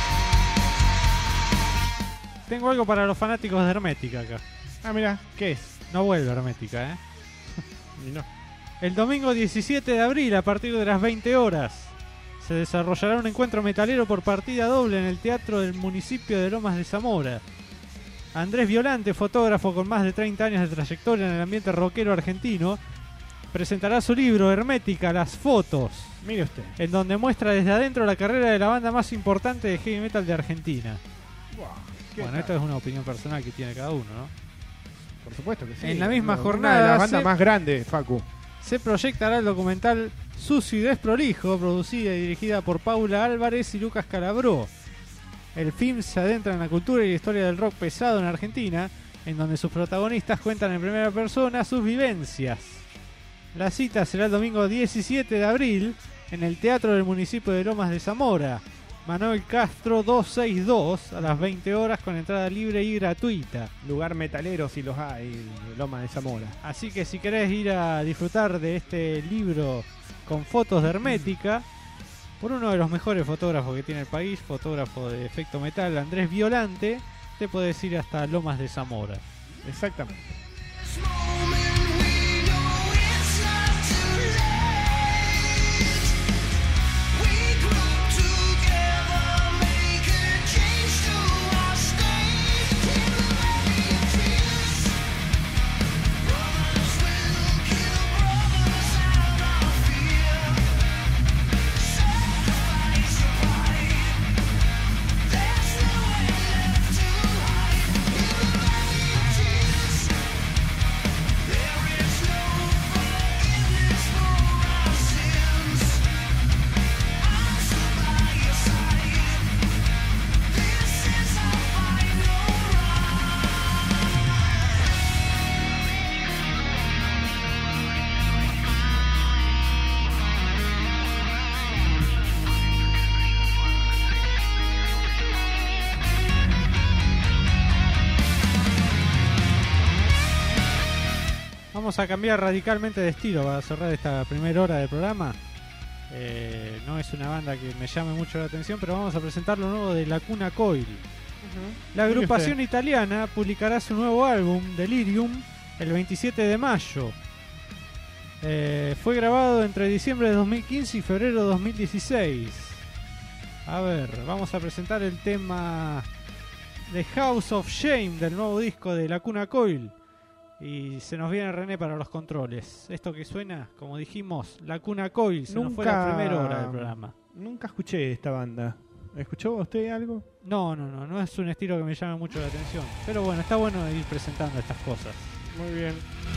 Tengo algo para los fanáticos de Hermética acá. Ah, mira, ¿qué es? No vuelve Hermética, ¿eh? Y no. El domingo diecisiete de abril, a partir de las veinte horas, se desarrollará un encuentro metalero por partida doble en el Teatro del Municipio de Lomas de Zamora. Andrés Violante, fotógrafo con más de treinta años de trayectoria en el ambiente rockero argentino, presentará su libro Hermética, las fotos, Mire usted. en donde muestra desde adentro la carrera de la banda más importante de heavy metal de Argentina. ¿Qué Bueno, tal? esto es una opinión personal que tiene cada uno, ¿no? Por supuesto que sí. En la misma Una- jornada Una de las bandas se- más grandes, Facu. Se proyectará el documental Sucio y Desprolijo, producida y dirigida por Paula Álvarez y Lucas Calabró. El film se adentra en la cultura y la historia del rock pesado en Argentina, en donde sus protagonistas cuentan en primera persona sus vivencias. La cita será el domingo diecisiete de abril en el Teatro del Municipio de Lomas de Zamora. Manuel Castro doscientos sesenta y dos a las veinte horas con entrada libre y gratuita. Lugar metalero si los hay, Loma de Zamora. Así que si querés ir a disfrutar de este libro con fotos de Hermética, por uno de los mejores fotógrafos que tiene el país, fotógrafo de efecto metal, Andrés Violante, te podés ir hasta Lomas de Zamora. Exactamente. This moment we know it's not too late. We grow together, make a change to our state. Kill away your fears. Brothers will kill brothers out of fear. Sacrifice your pride. There's nowhere left to hide. Kill away your tears. There is no forgiveness for our sins. I'm still by your side. This is our final Vamos a cambiar radicalmente de estilo para cerrar esta primera hora del programa. Eh, no es una banda que me llame mucho la atención, pero vamos a presentar lo nuevo de Lacuna Coil. La Mire agrupación usted. italiana publicará su nuevo álbum, Delirium, el veintisiete de mayo. Eh, fue grabado entre diciembre de dos mil quince y febrero de dos mil dieciséis. A ver, vamos a presentar el tema The House of Shame del nuevo disco de Lacuna Coil. Y se nos viene René para los controles. Esto que suena, como dijimos, Lacuna Coil, se nos fue la Nunca- primera hora del programa. Nunca escuché esta banda. ¿Escuchó usted algo? No, no, no, no es un estilo que me llame mucho la atención. Pero bueno, está bueno ir presentando estas cosas. Muy bien.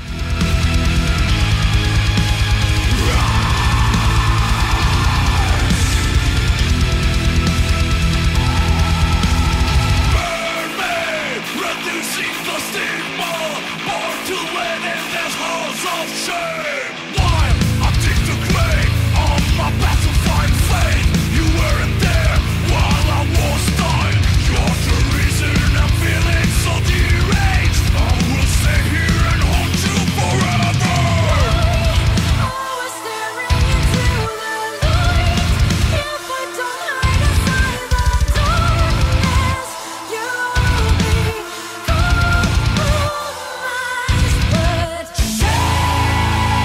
Reducing the stigma, born to live in this house of shame. While I dig the grave of my path to find fate, you weren't there while I was dying. You're the reason I'm feeling so deranged. I will stay here and haunt you forever. Always staring into the light. If I don't hide inside the darkness, you'll be compromised. But shame.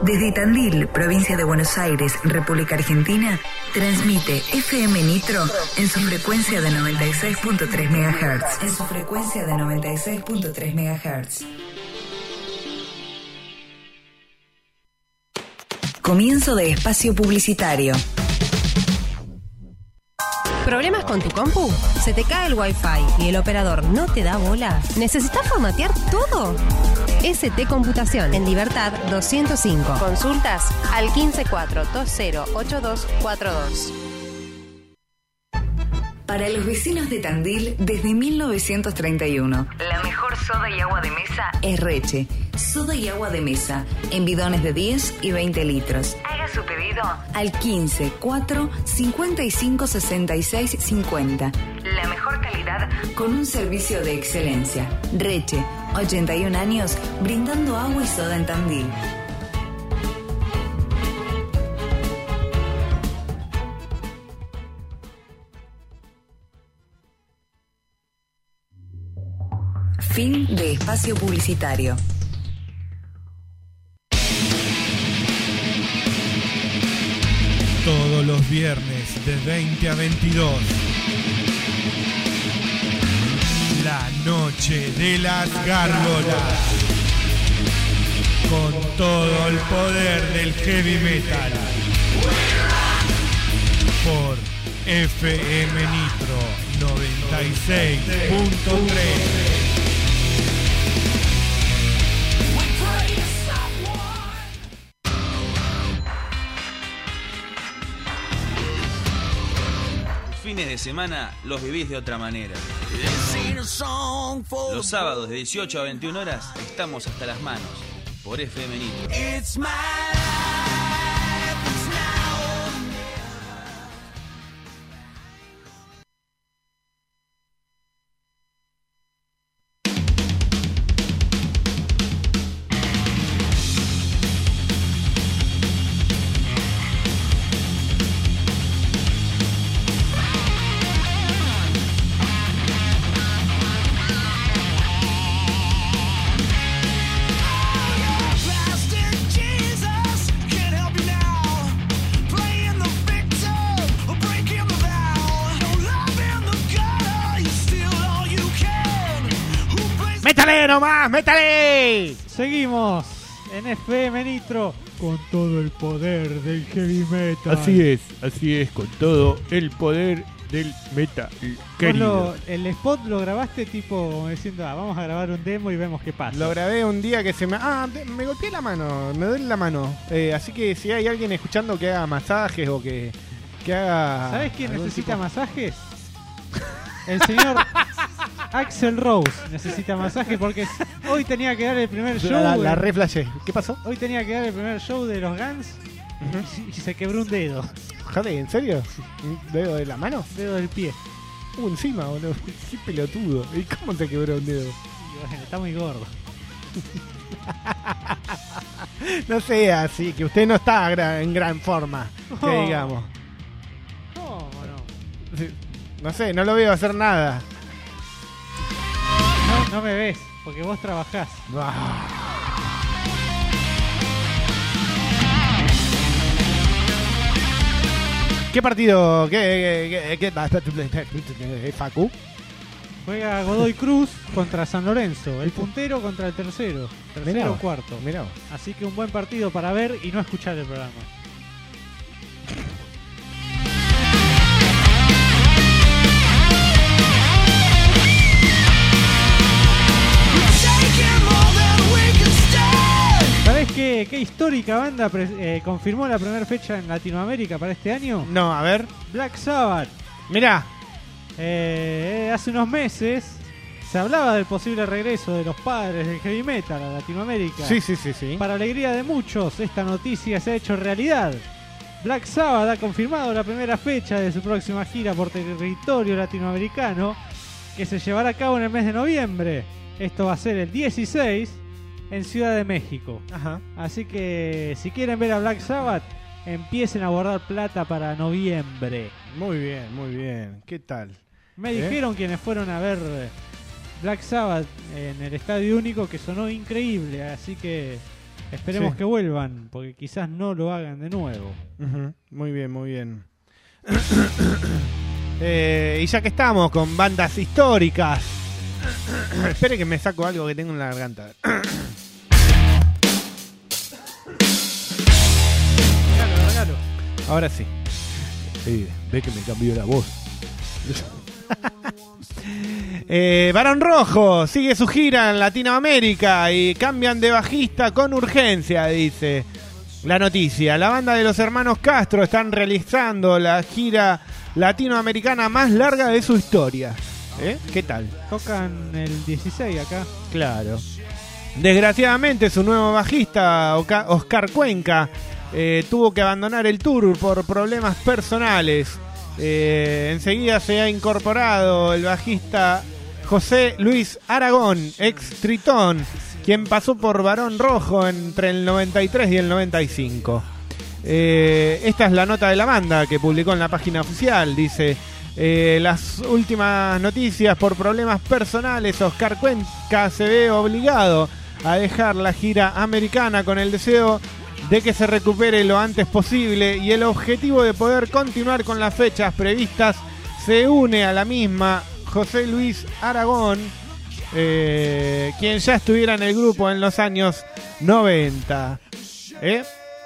Desde Tandil, provincia de Buenos Aires, República Argentina, transmite F M Nitro en su frecuencia de noventa y seis punto tres megahertz. En su frecuencia de noventa y seis punto tres megahertz. Comienzo de espacio publicitario. ¿Problemas con tu compu? ¿Se te cae el Wi-Fi y el operador no te da bola? ¿Necesitas formatear todo? S T Computación, en Libertad doscientos cinco. Consultas al uno cinco cuatro dos cero ocho dos cuatro dos. Para los vecinos de Tandil, desde mil novecientos treinta y uno, la mejor soda y agua de mesa es Reche. Soda y agua de mesa, en bidones de diez y veinte litros. Haga su pedido al quince cuatro cincuenta y cinco sesenta y seis cincuenta. La mejor calidad con un servicio de excelencia. Reche, ochenta y un años, brindando agua y soda en Tandil. Fin de espacio publicitario. Todos los viernes de veinte a veintidós. La noche de las gárgolas. Con todo el poder del heavy metal. Por F M Nitro noventa y seis punto tres. Fines de semana los vivís de otra manera. Los sábados de dieciocho a veintiuna horas estamos hasta las manos por F M Nitro. ¡Métale nomás! ¡Métale! Seguimos en F M Nitro con todo el poder del heavy metal. Así es, así es, con todo el poder del metal. Lo, el spot lo grabaste tipo como diciendo, ah, vamos a grabar un demo y vemos qué pasa. Lo grabé un día que se me... Ah, me golpeé la mano, me duele la mano. Eh, así que si hay alguien escuchando que haga masajes o que, que haga... ¿Sabes quién necesita tipo... masajes? El señor Axl Rose necesita masaje porque hoy tenía que dar el primer show. La, la de... re flashé. ¿Qué pasó? Hoy tenía que dar el primer show de los Guns uh-huh. y, y se quebró un dedo. Joder, ¿en serio? ¿Un dedo de la mano? Dedo del pie. Uh, encima, boludo. Qué pelotudo. ¿Y cómo te quebró un dedo? Y bueno, está muy gordo. No sea así, que usted no está en gran forma. Oh. Que digamos. ¿Cómo no? Sí. No sé, no lo veo hacer nada. No, no me ves, porque vos trabajás. Ah. ¿Qué partido? ¿Qué, qué, qué, qué Facu? Juega Godoy Cruz contra San Lorenzo, el puntero contra el tercero, tercero mirá, o cuarto. Mirá. Así que un buen partido para ver y no escuchar el programa. ¿Sabés qué, qué histórica banda pre- eh, confirmó la primera fecha en Latinoamérica para este año? No, a ver. Black Sabbath. Mirá. Eh, hace unos meses se hablaba del posible regreso de los padres del heavy metal a Latinoamérica. Sí, sí, sí, sí. Para alegría de muchos, esta noticia se ha hecho realidad. Black Sabbath ha confirmado la primera fecha de su próxima gira por territorio latinoamericano, que se llevará a cabo en el mes de noviembre. Esto va a ser el dieciséis en Ciudad de México. Ajá. Así que si quieren ver a Black Sabbath, empiecen a guardar plata para noviembre. Muy bien, muy bien. ¿Qué tal? Me ¿Eh? dijeron quienes fueron a ver Black Sabbath en el Estadio Único que sonó increíble, así que Esperemos Sí. que vuelvan, porque quizás no lo hagan de nuevo. Ujú, muy bien, muy bien. Eh, y ya que estamos con bandas históricas, espere que me saco algo que tengo en la garganta. Regalo, regalo. Ahora sí. Sí, ve que me cambió la voz. Eh, Barón Rojo sigue su gira en Latinoamérica y cambian de bajista con urgencia, dice la noticia. La banda de los hermanos Castro están realizando la gira latinoamericana más larga de su historia. ¿Eh? ¿Qué tal? Tocan el dieciséis acá. Claro. Desgraciadamente su nuevo bajista, Oca- Oscar Cuenca, eh, tuvo que abandonar el tour por problemas personales. Eh, enseguida se ha incorporado el bajista José Luis Aragón, ex Tritón, quien pasó por Barón Rojo entre el noventa y tres y el noventa y cinco. Eh, esta es la nota de la banda que publicó en la página oficial. Dice: eh, las últimas noticias, por problemas personales, Oscar Cuenca se ve obligado a dejar la gira americana con el deseo de que se recupere lo antes posible y el objetivo de poder continuar con las fechas previstas. Se une a la misma José Luis Aragón, eh, quien ya estuviera en el grupo en los años noventa. ¿Eh?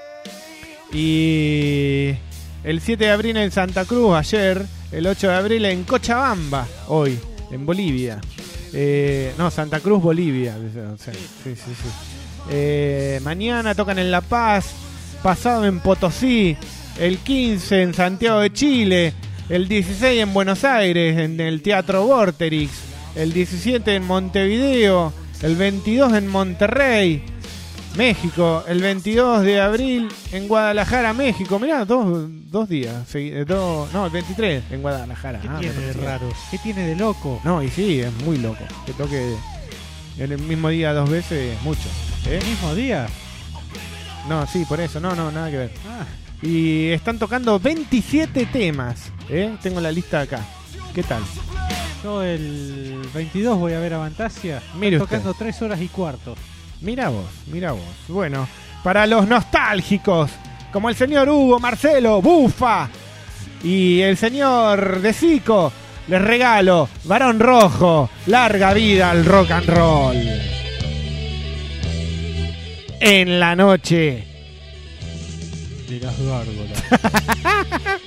Y el siete de abril en Santa Cruz, ayer, el ocho de abril en Cochabamba, hoy, en Bolivia. Eh, no, Santa Cruz, Bolivia. O sea, sí, sí, sí. Eh, mañana tocan en La Paz, pasado en Potosí, el quince en Santiago de Chile, el dieciséis en Buenos Aires, en el Teatro Vorterix, el diecisiete en Montevideo, el veintidós en Monterrey, México, el veintidós de abril en Guadalajara, México. Mirá, dos, dos días. Sí, dos, no, el veintitrés en Guadalajara. ¿Qué Ah, tiene me de parecía. raro? ¿Qué tiene de loco? No, y sí, es muy loco. Que toque en el mismo día dos veces es mucho. ¿Eh? ¿El mismo día? No, sí, por eso. No, no, nada que ver. Ah, Y están tocando veintisiete temas. ¿Eh? Tengo la lista acá. ¿Qué tal? yo el veintidós voy a ver a Fantasia. Mire Están usted. tocando tres horas y cuarto. Mira vos, mira vos. Bueno, para los nostálgicos, como el señor Hugo Marcelo Bufa y el señor De Sico, les regalo Barón Rojo, larga vida al rock and roll. En la noche De las gárgolas.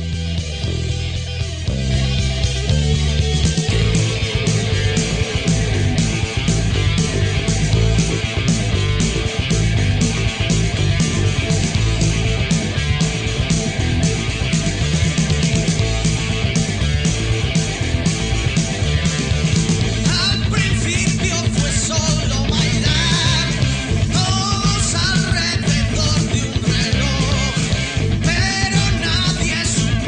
Al principio fue solo bailar, todos alrededor de un reloj, pero nadie supo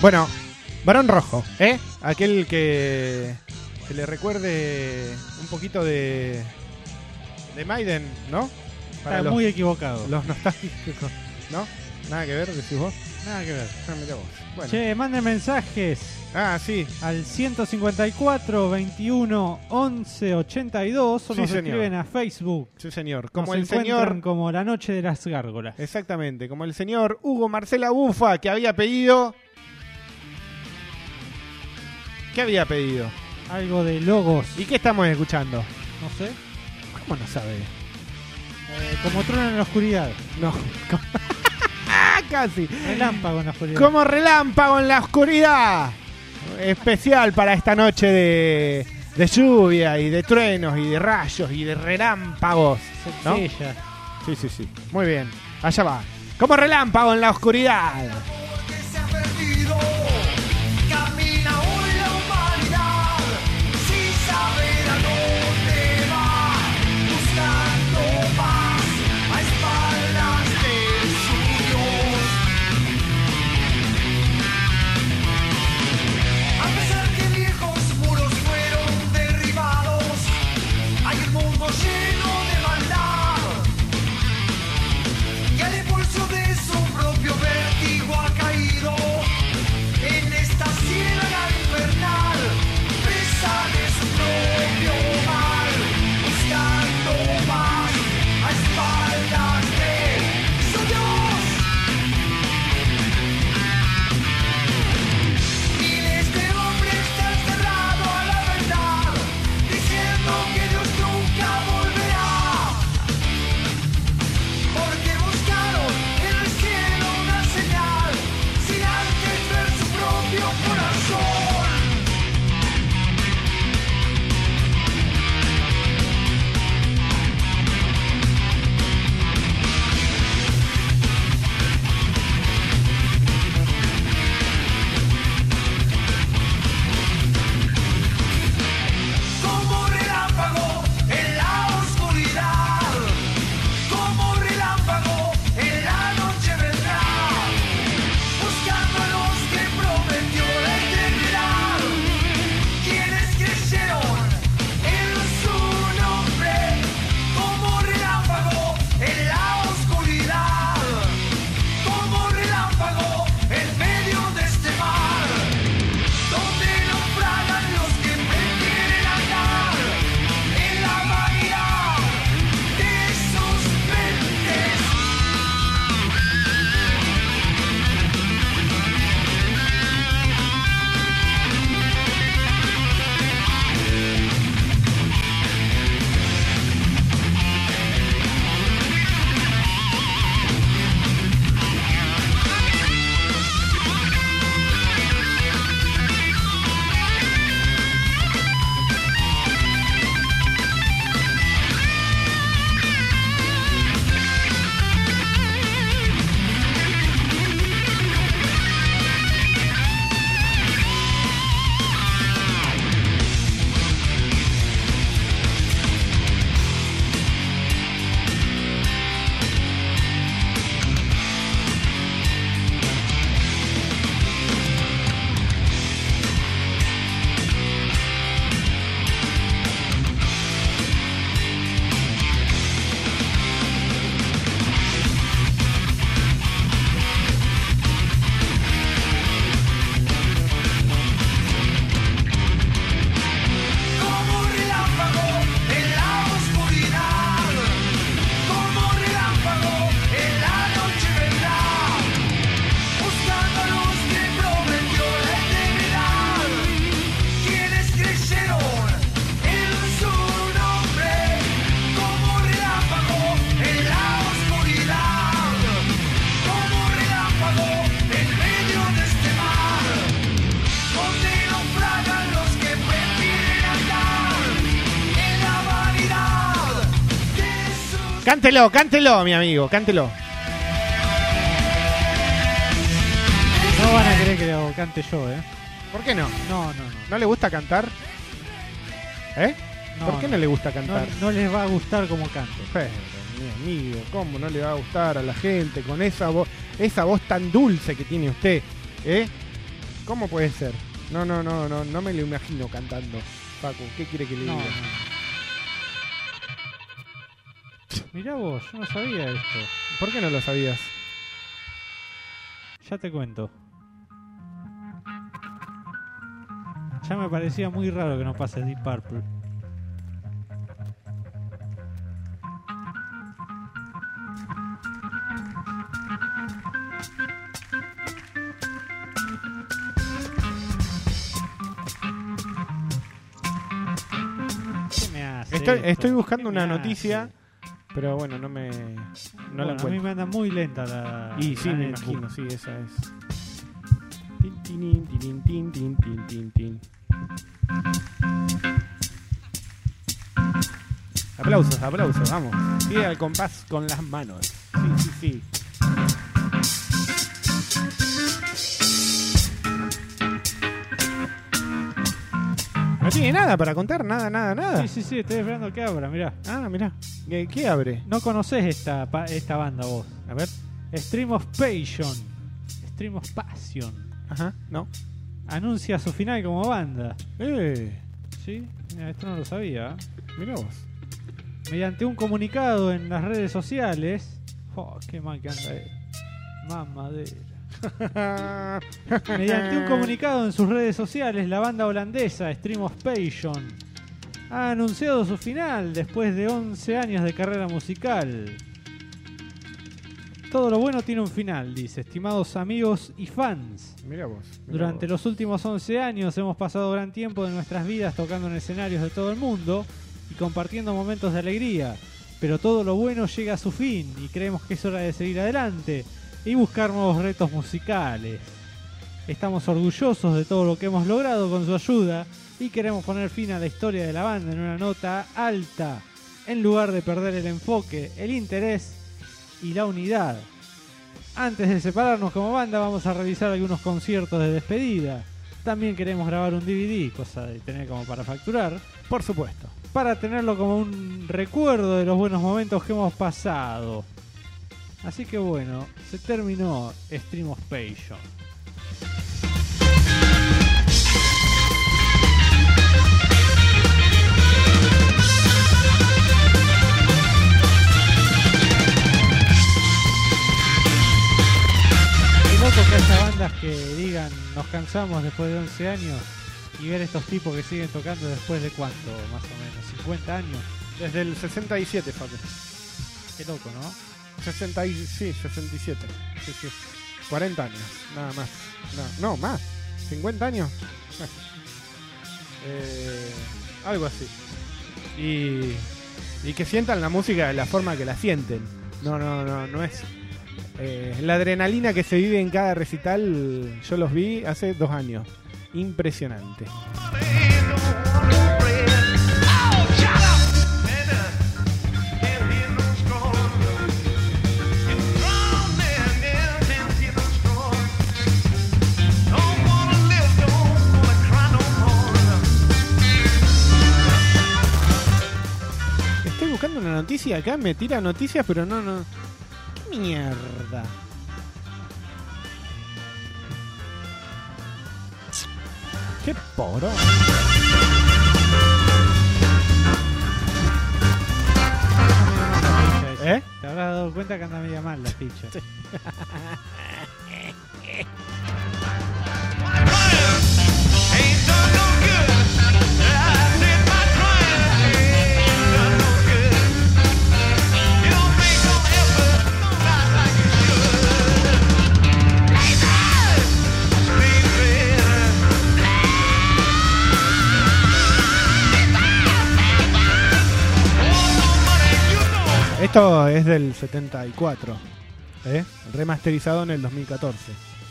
Bueno, Barón Rojo, ¿eh? Aquel que, que le recuerde un poquito de, de Maiden, ¿no? Está muy equivocado. Los nostálgicos, ¿no? Nada que ver, decís vos. Nada que ver. Ah, mirá vos. Bueno. Che, manden mensajes. Ah, sí. Al ciento cincuenta y cuatro, veintiuno, once, ochenta y dos o Sí, nos señor. escriben a Facebook. Sí, señor. Como Nos el encuentran señor... como La Noche de las Gárgolas. Exactamente, como el señor Hugo Marcela Bufa, que había pedido... ¿Qué había pedido? Algo de logos. ¿Y qué estamos escuchando? No sé. ¿Cómo no sabe? Eh, como trueno en la oscuridad. No. Ah, casi. Relámpago en la oscuridad. Como relámpago en la oscuridad. Especial para esta noche de, de lluvia y de truenos y de rayos y de relámpagos, ¿no? Centella. Sí, sí, sí. Muy bien. Allá va. Como relámpago en la oscuridad. Se ha perdido, camina hoy la humanidad sin saber a dónde va, buscando paz a espaldas de su Dios. A pesar que viejos muros fueron derribados, hay un mundo lleno de maldad que al impulso de su propio vértigo ha caído en esta ciénaga infernal, presa de su propio mal, buscando más a espaldas de su Dios. Miles de hombres están cerrados a la verdad, diciendo que Dios nunca volverá, porque buscaron en el cielo una señal sin antes ver su propio corazón. Como relámpago en la oscuridad, como relámpago en la noche vendrá, buscando a los que prometió la eternidad, quienes creyeron en su nombre, como relámpago en la oscuridad, como relámpago en medio de este mar, donde naufragan los que prefieren andar en la vanidad de sus mentes. Como relámpago en la oscuridad, como relámpago en la noche vendrá, buscando a los que prometió la eternidad, quienes creyeron en su nombre, como relámpago en la oscuridad, como relámpago en medio de este mar, donde naufragan los que prefieren andar en la vanidad de sus... Cántelo, cántelo, mi amigo, cántelo. No van a querer que lo cante yo, ¿eh? ¿Por qué no? No, no, no. ¿No le gusta cantar? ¿Eh? No, ¿Por qué no, le gusta cantar? No, no les va a gustar como cante. Pero, mi amigo, ¿cómo no le va a gustar a la gente con esa voz, esa voz tan dulce que tiene usted? ¿Eh? ¿Cómo puede ser? No, no, no, no, no me lo imagino cantando. Facu, ¿qué quiere que le No, diga? no. Mirá vos, yo no sabía esto. ¿Por qué no lo sabías? Ya te cuento. Ya me parecía muy raro que no pase Deep Purple. ¿Qué me hace Estoy, esto? estoy buscando ¿Qué una me noticia, hace? pero bueno, no me. No Bueno, la a mí encuentro. me anda muy lenta la. Y sí, la me netbook. imagino, sí, esa es. Tin, tin, tin, tin, tin, tin, tin, tin. Aplausos, aplausos, vamos. Sigue al compás con las manos. Sí, sí, sí. No tiene nada para contar, nada, nada, nada. Sí, sí, sí, estoy esperando que abra, mirá. Ah, mirá. ¿Qué, qué abre? No conocés esta, pa- esta banda vos. A ver. Stream of Passion. Stream of Passion. Ajá, no. Anuncia su final como banda. Eh, ¿Sí? Mira, esto no lo sabía. ¿eh? mirá vos. Mediante un comunicado en las redes sociales. Oh, qué mal que anda él. Mamadera. Mediante un comunicado en sus redes sociales, la banda holandesa Stream of Passion ha anunciado su final después de once años de carrera musical. Todo lo bueno tiene un final, dice, estimados amigos y fans. Mirá vos. mirá Durante vos. los últimos once años hemos pasado gran tiempo de nuestras vidas tocando en escenarios de todo el mundo y compartiendo momentos de alegría, pero todo lo bueno llega a su fin y creemos que es hora de seguir adelante y buscar nuevos retos musicales. Estamos orgullosos de todo lo que hemos logrado con su ayuda y queremos poner fin a la historia de la banda en una nota alta, en lugar de perder el enfoque, el interés y la unidad. Antes de separarnos como banda vamos a realizar algunos conciertos de despedida. También queremos grabar un D V D, cosa de tener como para facturar, Por supuesto. para tenerlo como un recuerdo de los buenos momentos que hemos pasado. Así que bueno, se terminó Stream of Passion. Qué loco que haya bandas que digan nos cansamos después de once años y ver estos tipos que siguen tocando después de cuánto, más o menos, cincuenta años. Desde el sesenta y siete, Facu. Qué loco, ¿no? sesenta y, sí, sesenta y siete. Sí, sí. cuarenta años, nada más. No, no más. cincuenta años. Eh, algo así. Y, y que sientan la música de la forma que la sienten. No, no, no, no es. Eh, la adrenalina que se vive en cada recital, yo los vi hace dos años. Impresionante. Estoy buscando una noticia acá, me tira noticias, pero no, no. ¿Qué mierda? Qué poro. ¿Eh? Te habrás dado cuenta que anda media mal la ficha. Esto es del setenta y cuatro, ¿eh? Remasterizado en el dos mil catorce.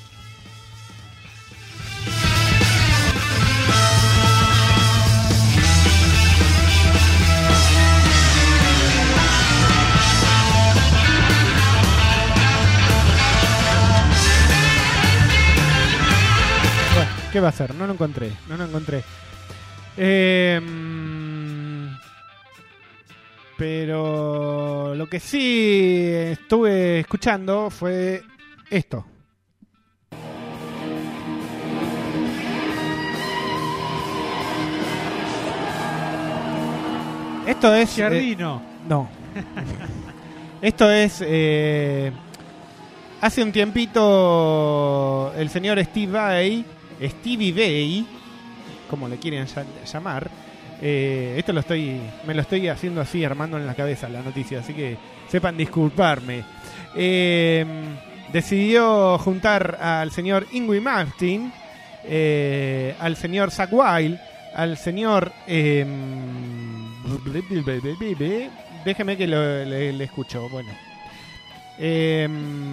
Bueno, ¿qué va a hacer? No lo encontré, no lo encontré. Eh, pero lo que sí estuve escuchando fue esto. Esto es... Giardino. eh, no. Esto es... eh, hace un tiempito el señor Steve Vai, Stevie Vai, como le quieren ya- llamar, eh, esto lo estoy, me lo estoy haciendo así, armando en la cabeza la noticia, así que sepan disculparme. Eh, decidió juntar al señor Yngwie Malmsteen, eh, al señor Zakk Wylde, al señor... Eh, déjeme que lo, le, le escucho. Bueno. Eh,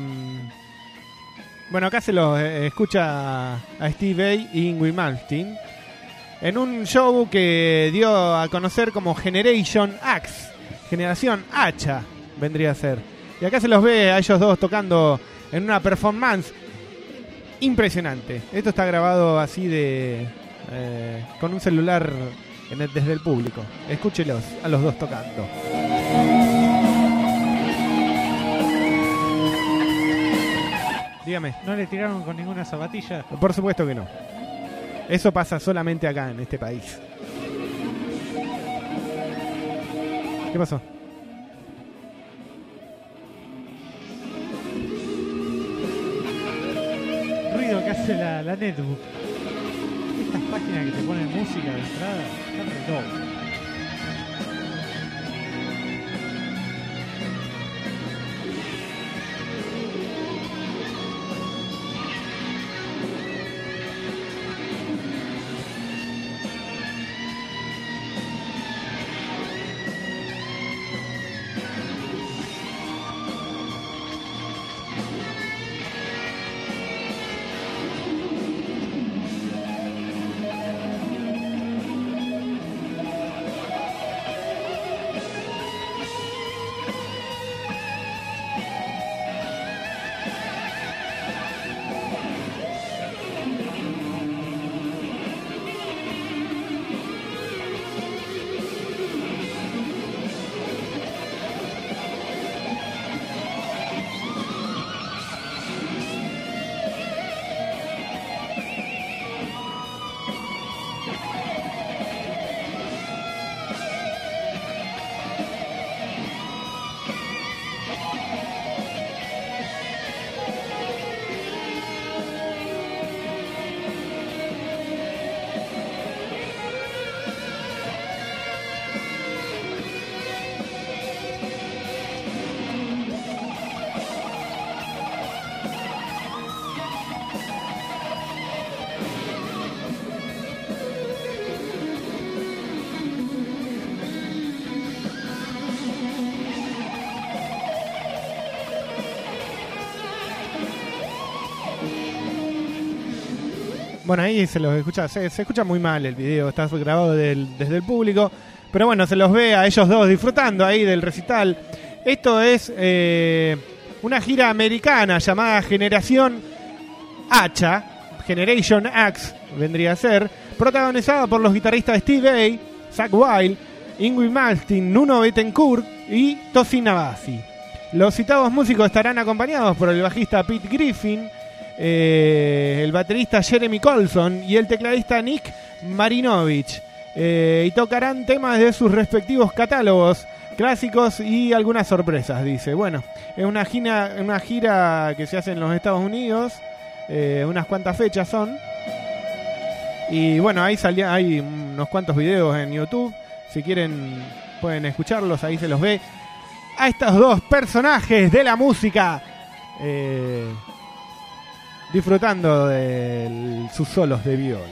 bueno, acá se lo eh, escucha a Steve Vai y Yngwie Malmsteen en un show que dio a conocer como Generation Axe, Generación Hacha vendría a ser. Y acá se los ve a ellos dos tocando en una performance impresionante. Esto está grabado así de eh, con un celular en el- desde el público. Escúchelos a los dos tocando. Dígame. ¿No le tiraron con ninguna zapatilla? Por supuesto que no. Eso pasa solamente acá en este país. ¿Qué pasó? Ruido que hace la, la netbook. Estas páginas que te ponen música de entrada están re locas. Bueno, ahí se los escucha, se, se escucha muy mal el video, está grabado del- desde el público, pero bueno, se los ve a ellos dos disfrutando ahí del recital. Esto es eh, una gira americana llamada Generación Hacha, Generation Axe vendría a ser, protagonizada por los guitarristas Steve Vai, Zakk Wylde, Yngwie Malmsteen, Nuno Bettencourt y Tosin Abasi. Los citados músicos estarán acompañados por el bajista Pete Griffin, eh, el baterista Jeremy Colson y el tecladista Nick Marinovich, eh, y tocarán temas de sus respectivos catálogos clásicos y algunas sorpresas, dice. Bueno, es una gira, una gira que se hace en los Estados Unidos, eh, unas cuantas fechas son, y bueno, ahí salía, hay unos cuantos videos en YouTube, si quieren pueden escucharlos, ahí se los ve a estos dos personajes de la música eh, disfrutando de sus solos de viola.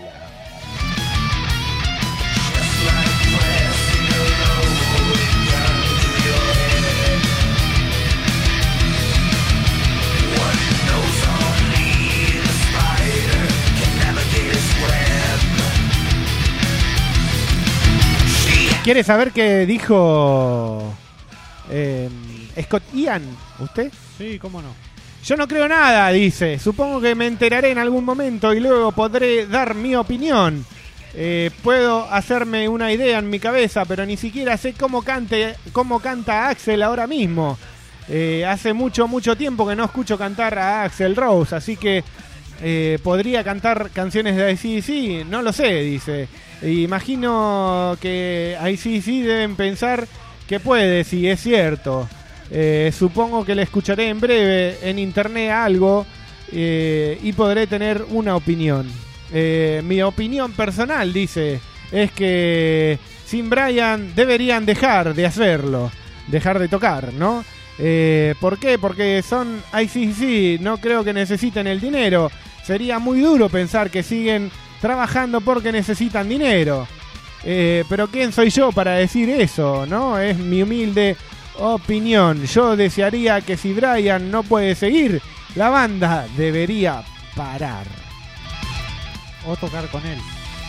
¿Quiere saber qué dijo eh, Scott Ian? ¿Usted? Sí, cómo no. Yo no creo nada, dice. Supongo que me enteraré en algún momento y luego podré dar mi opinión. Eh, puedo hacerme una idea en mi cabeza, pero ni siquiera sé cómo, cante, cómo canta Axl ahora mismo. Eh, hace mucho, mucho tiempo que no escucho cantar a Axl Rose, así que eh, podría cantar canciones de A C D C, no lo sé, dice. Imagino que A C D C deben pensar que puede, si es cierto. Eh, supongo que le escucharé en breve en internet algo eh, y podré tener una opinión. Eh, mi opinión personal, dice, es que sin Brian deberían dejar de hacerlo, dejar de tocar, ¿no? Eh, ¿Por qué? Porque son A C D C, no creo que necesiten el dinero. Sería muy duro pensar que siguen trabajando porque necesitan dinero. Eh, pero ¿quién soy yo para decir eso, no? Es mi humilde opinión. Yo desearía que si Brian no puede seguir, la banda debería parar. O tocar con él.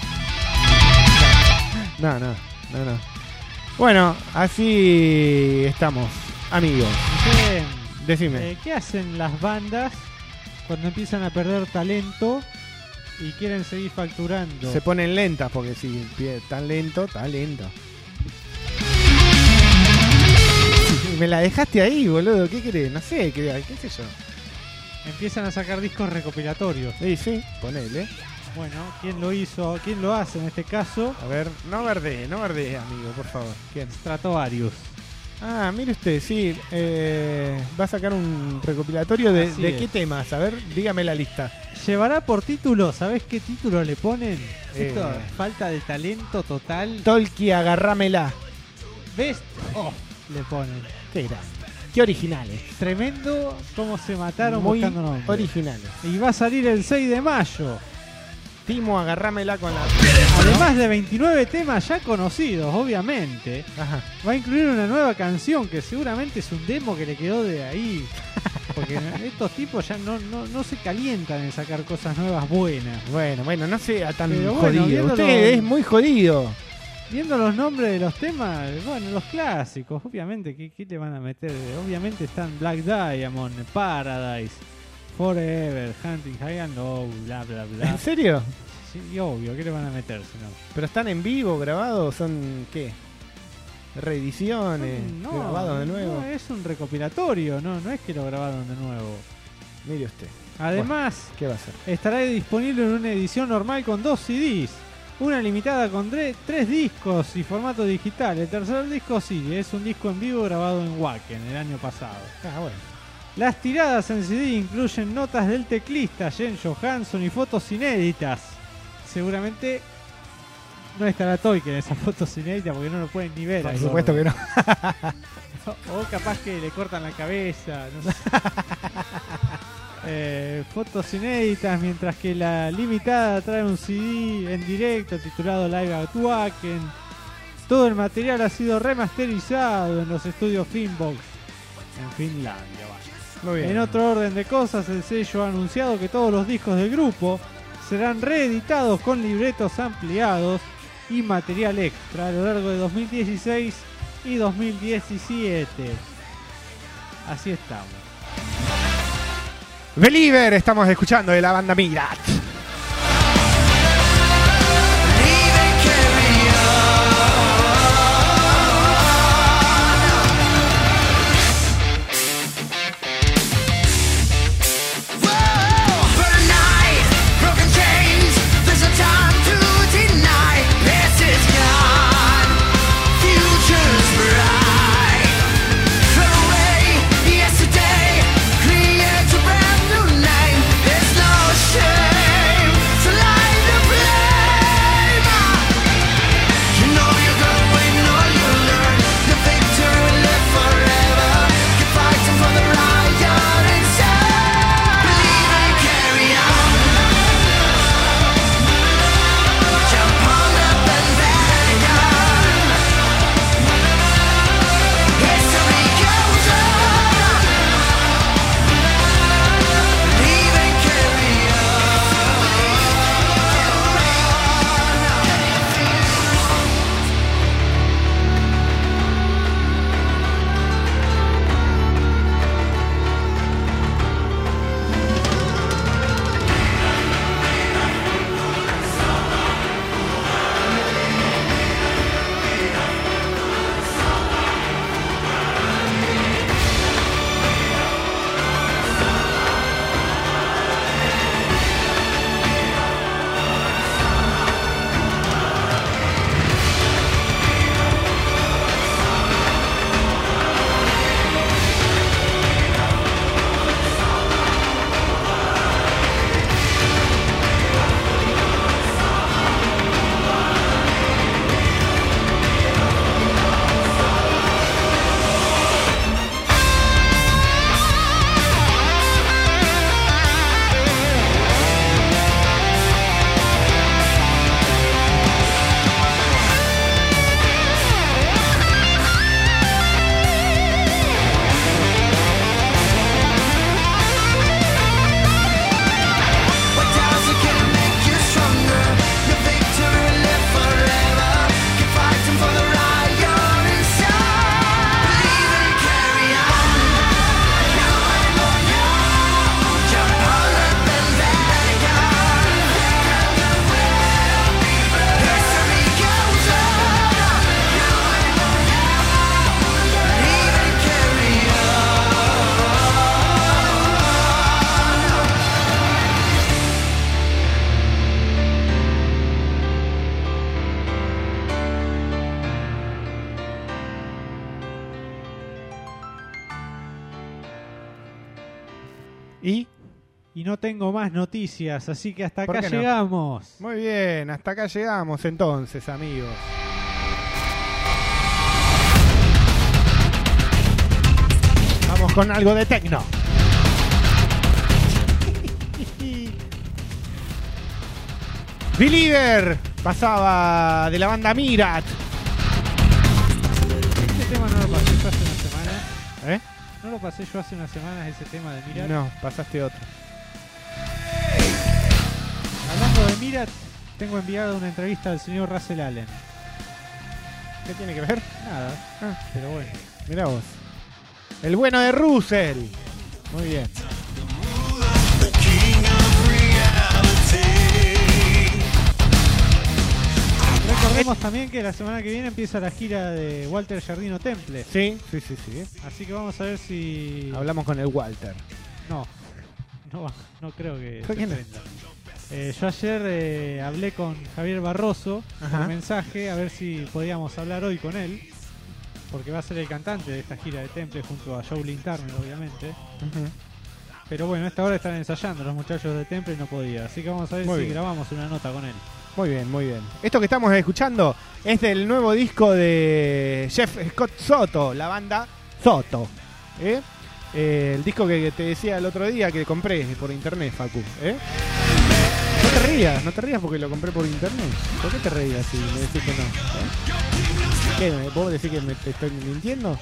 No, no, no, no. Bueno, así estamos, amigos. Bien. Decime. Eh, ¿Qué hacen las bandas cuando empiezan a perder talento y quieren seguir facturando? Se ponen lentas porque si pie- tan lento, tan lento. Me la dejaste ahí, boludo. ¿Qué querés? No sé, qué, qué sé yo. Empiezan a sacar discos recopilatorios. Sí, sí, ponele. Bueno, ¿quién lo hizo? ¿Quién lo hace en este caso? A ver, no verdee, no verdee, amigo, por favor. ¿Quién? Stratovarius. Ah, mire usted, sí. Eh, va a sacar un recopilatorio de, Así de es. qué temas. A ver, dígame la lista. Llevará por título, ¿sabés qué título le ponen? Eh. Esto, falta de talento total. Tolki, agarrámela. Best of le ponen. Qué grande. Qué originales. Tremendo cómo se mataron Muy buscando nombres. originales. Y va a salir el seis de mayo. Timo, agarrámela con la... Además de veintinueve temas ya conocidos, obviamente. Ajá. Va a incluir una nueva canción que seguramente es un demo que le quedó de ahí. Porque estos tipos ya no, no, no se calientan en sacar cosas nuevas buenas. Bueno, bueno, no sea tan Pero bueno, jodido. viéndolo- Usted es muy jodido. Viendo los nombres de los temas, bueno, los clásicos, obviamente, ¿qué, qué le van a meter? Obviamente están Black Diamond, Paradise, Forever, Hunting High and Low, bla, bla, bla. ¿En serio? Sí, obvio, ¿qué le van a meter si no? ¿Pero están en vivo, grabados? ¿Son qué? ¿Reediciones? No, ¿Grabados de nuevo? no, es un recopilatorio, no, no es que lo grabaron de nuevo. Mire usted. Además, Bueno, ¿qué va a hacer? estará disponible en una edición normal con dos C Ds. Una limitada con tre- tres discos y formato digital. El tercer disco sí, es un disco en vivo grabado en Wacken el año pasado. Ah, bueno. Las tiradas en C D incluyen notas del teclista Jen Johansson y fotos inéditas. Seguramente no estará Toy en esas fotos inéditas porque no lo pueden ni ver. Por ahí, supuesto que no. O capaz que le cortan la cabeza, no sé. Eh, fotos inéditas, mientras que la limitada trae un C D en directo titulado Live at Wacken. Todo el material ha sido remasterizado en los estudios Finbox en Finlandia. Vaya. Muy bien. En otro orden de cosas, el sello ha anunciado que todos los discos del grupo serán reeditados con libretos ampliados y material extra a lo largo de dos mil dieciséis y dos mil diecisiete. Así estamos. Believer, estamos escuchando de la banda Mirat. Yesterday, create a brand new name. There's no shame. ¿Y? Y no tengo más noticias, así que hasta ¿Por acá qué no? llegamos. Muy bien, hasta acá llegamos entonces, amigos. Vamos con algo de tecno. Believer pasaba de la banda Mirat. Este tema no lo pasé yo hace una semana. ¿Eh? No lo pasé yo hace unas semanas, ese tema de Mirat. No, pasaste otro. Hablando de Mirat, tengo enviado una entrevista al señor Russell Allen. ¿Qué tiene que ver? Nada, Ah, pero bueno. mirá vos. El bueno de Russell. Muy bien. Recordemos también que la semana que viene empieza la gira de Walter Giardino Temple. Sí, sí, sí, sí. Así que vamos a ver si... Hablamos con el Walter. No, no, va- no creo que ¿Por se qué no? prenda. Eh, yo ayer eh, hablé con Javier Barroso Ajá. por mensaje a ver si podíamos hablar hoy con él, porque va a ser el cantante de esta gira de Temple junto a Joe Lynn Turner, obviamente. Ujú. Pero bueno, a esta hora están ensayando los muchachos de Temple y no podía. Así que vamos a ver Muy si bien. grabamos una nota con él. Muy bien, muy bien. Esto que estamos escuchando es del nuevo disco de Jeff Scott Soto, la banda Soto. ¿eh? Eh, el disco que te decía el otro día que compré por internet, Facu. ¿eh? No te rías, no te rías porque lo compré por internet. ¿Por qué te reías si me decís que no? ¿eh? ¿Qué? ¿Me- ¿Vos decís que me te estoy mintiendo?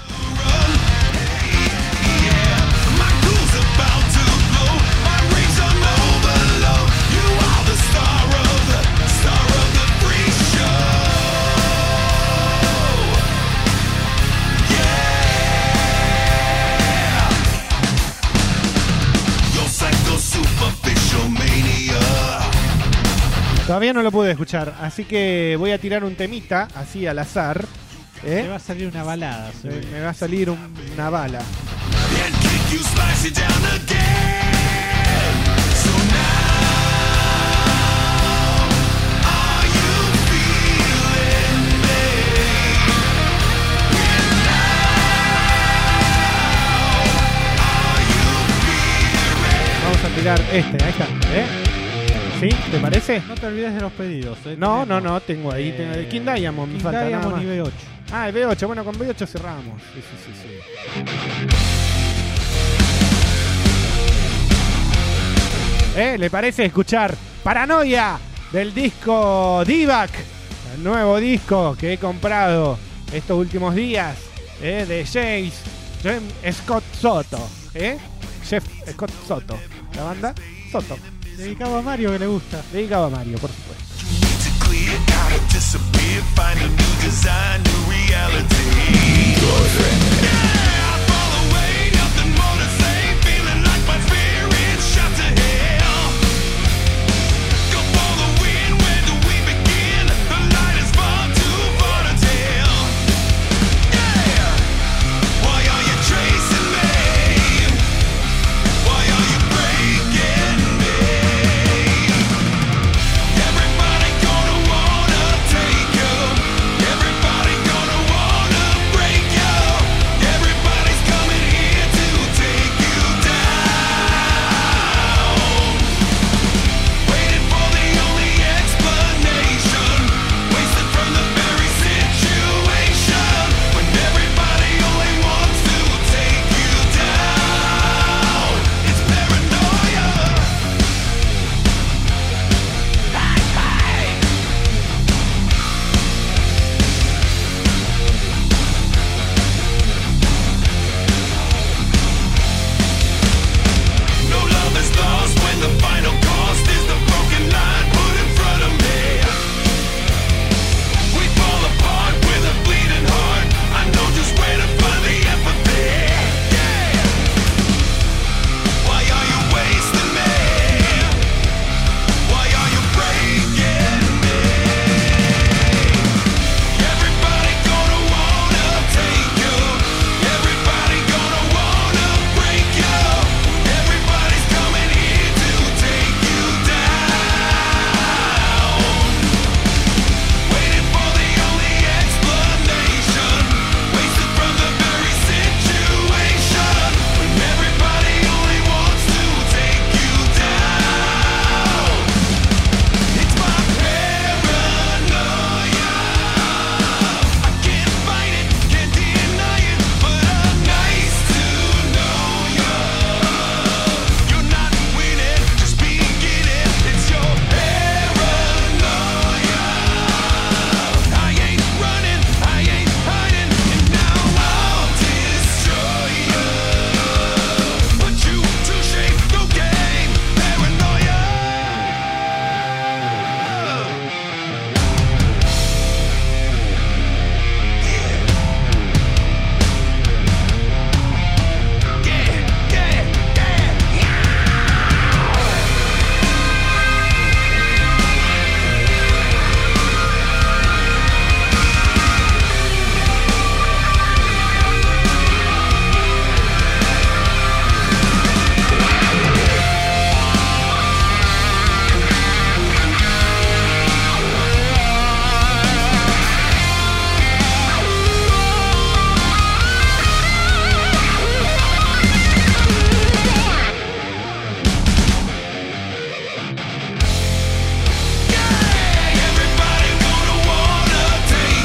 Todavía no lo pude escuchar, así que voy a tirar un temita así al azar. ¿eh? Le va a salir una balada. Me, seguro. me va a salir un- una bala. Vamos a tirar este, ahí está. ¿eh? ¿Sí? ¿Te parece? No te olvides de los pedidos. ¿eh? No, Tenemos, no, no, tengo ahí. Tengo el King Diamond, me King falta nada Diamond más. y B ocho. Ah, el B ocho, bueno, con B ocho cerramos. Sí, sí, sí, sí. ¿Eh? ¿Le parece escuchar Paranoia del disco Divac? El nuevo disco que he comprado estos últimos días ¿eh? de James, James Scott Soto. ¿eh? Jeff Scott Soto. La banda Soto. Dedicado a Mario que le gusta. Dedicado a Mario, por supuesto. Every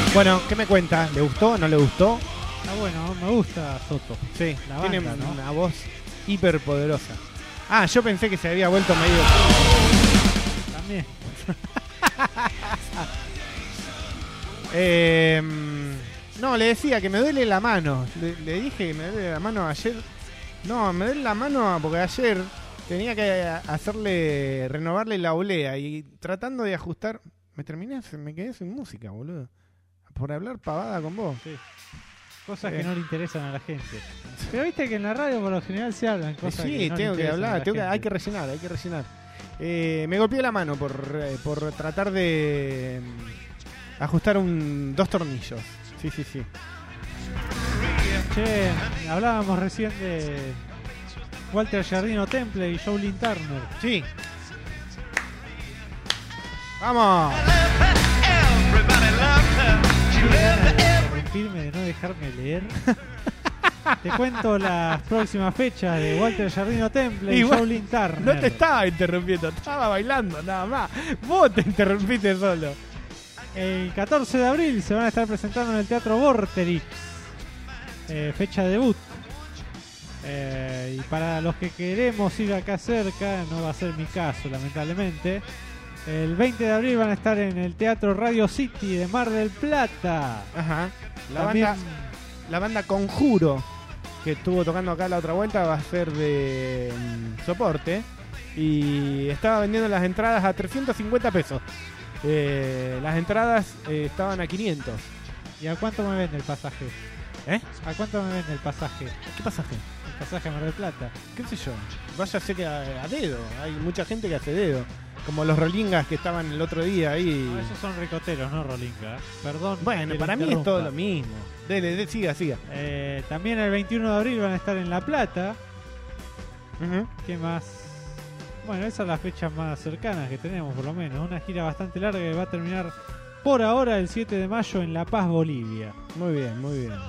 Bueno, ¿qué me cuenta? ¿Le gustó? ¿No le gustó? Ah, bueno, me gusta Soto. Sí, La tiene banda, ¿no? una voz hiper poderosa. Ah, yo pensé que se había vuelto medio... También. eh, no, le decía que me duele la mano. Le, le dije que me duele la mano ayer. No, me duele la mano porque ayer tenía que hacerle, renovarle la olea y tratando de ajustar... Me terminé, me quedé sin música, boludo. Por hablar pavada con vos. Sí. Cosas Eh. que no le interesan a la gente. Pero viste que en la radio por lo general se hablan cosas Sí, que no le tengo que interesan a hablar, la tengo que, gente. hay que rellenar, hay que rellenar. Eh, me golpeé la mano por, eh, por tratar de mm, ajustar un dos tornillos. Sí, sí, sí. Che, hablábamos recién de Walter Jardino Temple y Jolene Turner. Sí. ¡Vamos! Interrumpirme de no dejarme leer. Te cuento las próximas fechas de Walter Jardino Temple y Igual, Jolene Turner. no te estaba interrumpiendo, estaba bailando nada más. Vos te interrumpiste solo. El catorce de abril se van a estar presentando en el Teatro Vorterix. Eh, fecha de debut. Eh, y para los que queremos ir acá cerca, no va a ser mi caso, lamentablemente. El veinte de abril van a estar en el Teatro Radio City de Mar del Plata. Ajá. La También- banda, la banda Conjuro, que estuvo tocando acá la otra vuelta, va a ser de mm, soporte. Y estaba vendiendo las entradas a trescientos cincuenta pesos. Eh, las entradas eh, estaban a quinientos. ¿Y a cuánto me vende el pasaje? ¿Eh? ¿A cuánto me vende el pasaje? ¿Qué pasaje? El pasaje a Mar del Plata. ¿Qué sé yo? Váyase que a, a dedo. Hay mucha gente que hace dedo. Como los rolingas que estaban el otro día ahí. No, esos son ricoteros, no rolinga. Perdón. Bueno, que para lo mí es todo interrumpa. lo mismo. Dele, de, siga, siga. Eh, también el veintiuno de abril van a estar en La Plata. Ujú. ¿Qué más? Bueno, esas son las fechas más cercanas que tenemos, por lo menos. Una gira bastante larga que va a terminar por ahora el siete de mayo en La Paz, Bolivia. Muy bien, muy bien.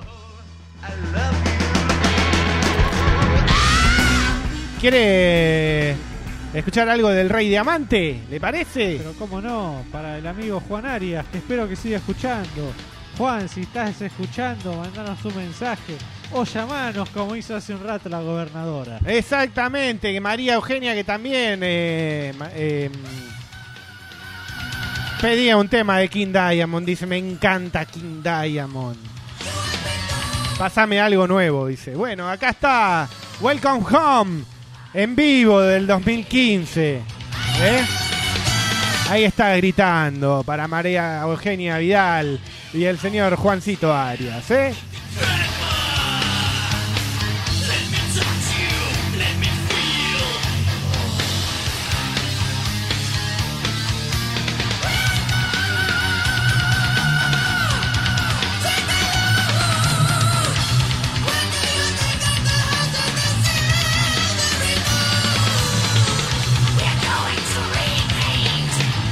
¿Quiere escuchar algo del Rey Diamante? ¿Le parece? Pero cómo no, para el amigo Juan Arias, que espero que siga escuchando. Juan, si estás escuchando, mandanos un mensaje o llamanos como hizo hace un rato la gobernadora. Exactamente, que María Eugenia, que también eh, ma- eh, pedía un tema de King Diamond. Dice, me encanta King Diamond. Pásame algo nuevo, dice. Bueno, acá está Welcome Home en vivo del dos mil quince. ¿Eh? Ahí está gritando para María Eugenia Vidal y el señor Juancito Arias, ¿eh?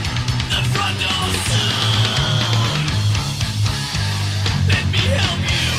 Let me help you.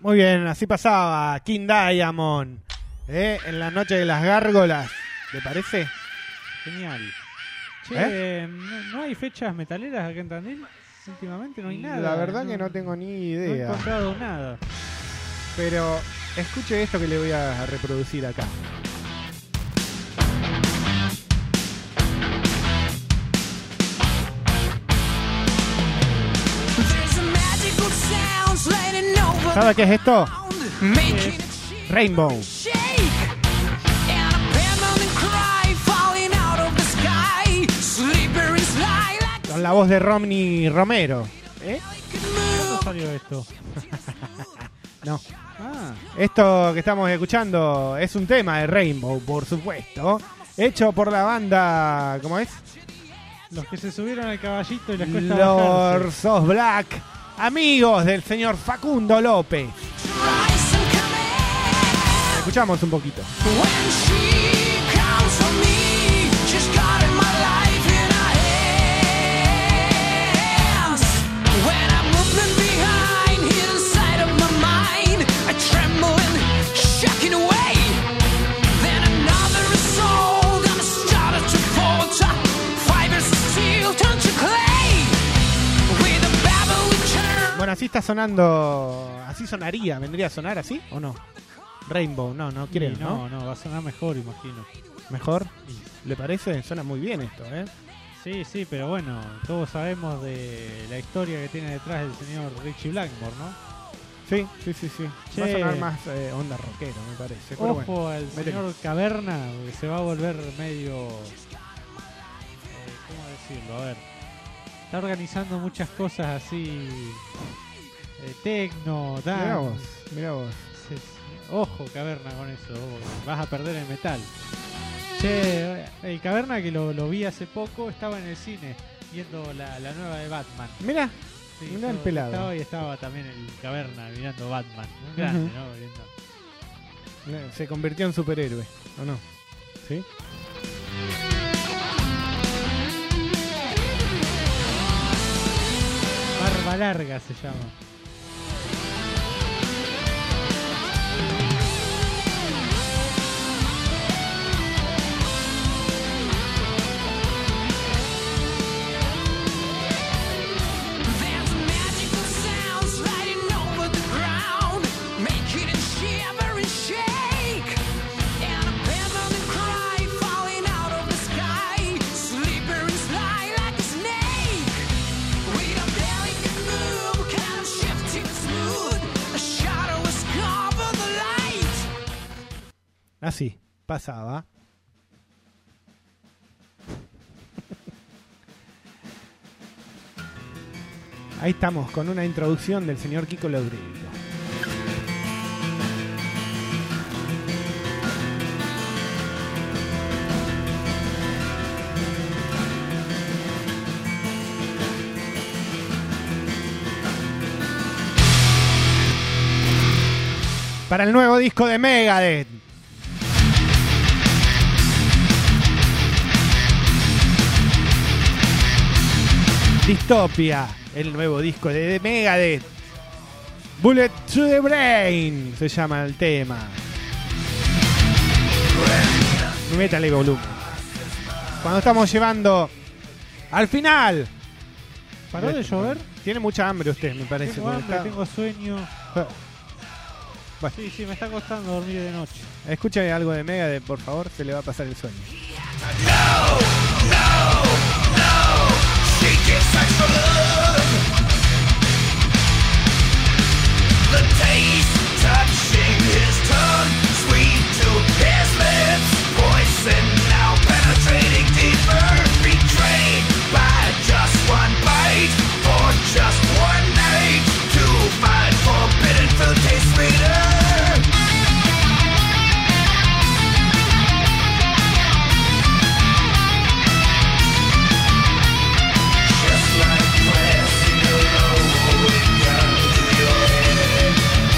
Muy bien, así pasaba King Diamond, ¿eh? En la noche de las gárgolas. ¿Te parece? Genial. Che, ¿Eh? ¿no, ¿no hay fechas metaleras acá en Tandil? Últimamente no hay nada. La verdad que no tengo ni No he idea. encontrado nada. Pero escuche esto que le voy a reproducir acá. ¿Sabe qué es esto? Rainbow. Con la voz de Romney Romero. ¿Eh? ¿Cuándo salió esto? No. Ah, Esto que estamos escuchando es un tema de Rainbow, por supuesto. Hecho por la banda... ¿Cómo es? los que se subieron al caballito y les cuesta bajarse. Lords of Black. Amigos del señor Facundo López. Escuchamos un poquito. Bueno, así está sonando. Así sonaría. ¿Vendría a sonar así o no? Rainbow, no, no creo, Sí, ¿no? no, no, va a sonar mejor, imagino. ¿Mejor? ¿Le parece? Suena muy bien esto, ¿eh? Sí, sí, pero bueno, todos sabemos de la historia que tiene detrás el señor Richie Blackmore, ¿no? Sí, sí, sí, sí. Che. Va a sonar más eh, onda rockero, me parece. Pero Ojo bueno, al métele. señor Caverna, que se va a volver medio... eh, ¿Cómo decirlo? A ver. Está organizando muchas cosas así... Eh, tecno, dance. Mirá vos, mirá vos. Sí, sí. Ojo, Caverna, con eso. Vos vas a perder el metal. Che, el Caverna que lo, lo vi hace poco, estaba en el cine viendo la, la nueva de Batman. Mirá, Sí, mirá el yo pelado. Estaba y estaba también el Caverna mirando Batman. Un grande, Ujú. ¿no? Viendo- Eh, Se convirtió en superhéroe, ¿o no? ¿Sí? Barba Larga se llama. Así, pasaba. Ahí estamos con una introducción del señor Kiko Laurito. Para el nuevo disco de Megadeth. Dystopia, el nuevo disco de Megadeth. Bullet to the Brain se llama el tema. Métale volumen. Cuando estamos llevando al final. ¿Paró de llover? Tiene mucha hambre usted, me parece. Tengo porque hambre, está- tengo sueño. Bueno. Sí, sí, me está costando dormir de noche. Escuche algo de Megadeth, por favor, se le va a pasar el sueño. She gives extra love. The taste touching his tongue, sweet to his lips, poison now penetrating deeper, betrayed by just one bite or just one night. To find forbidden food tastes sweeter. Just like pressing a rolling gun to your head.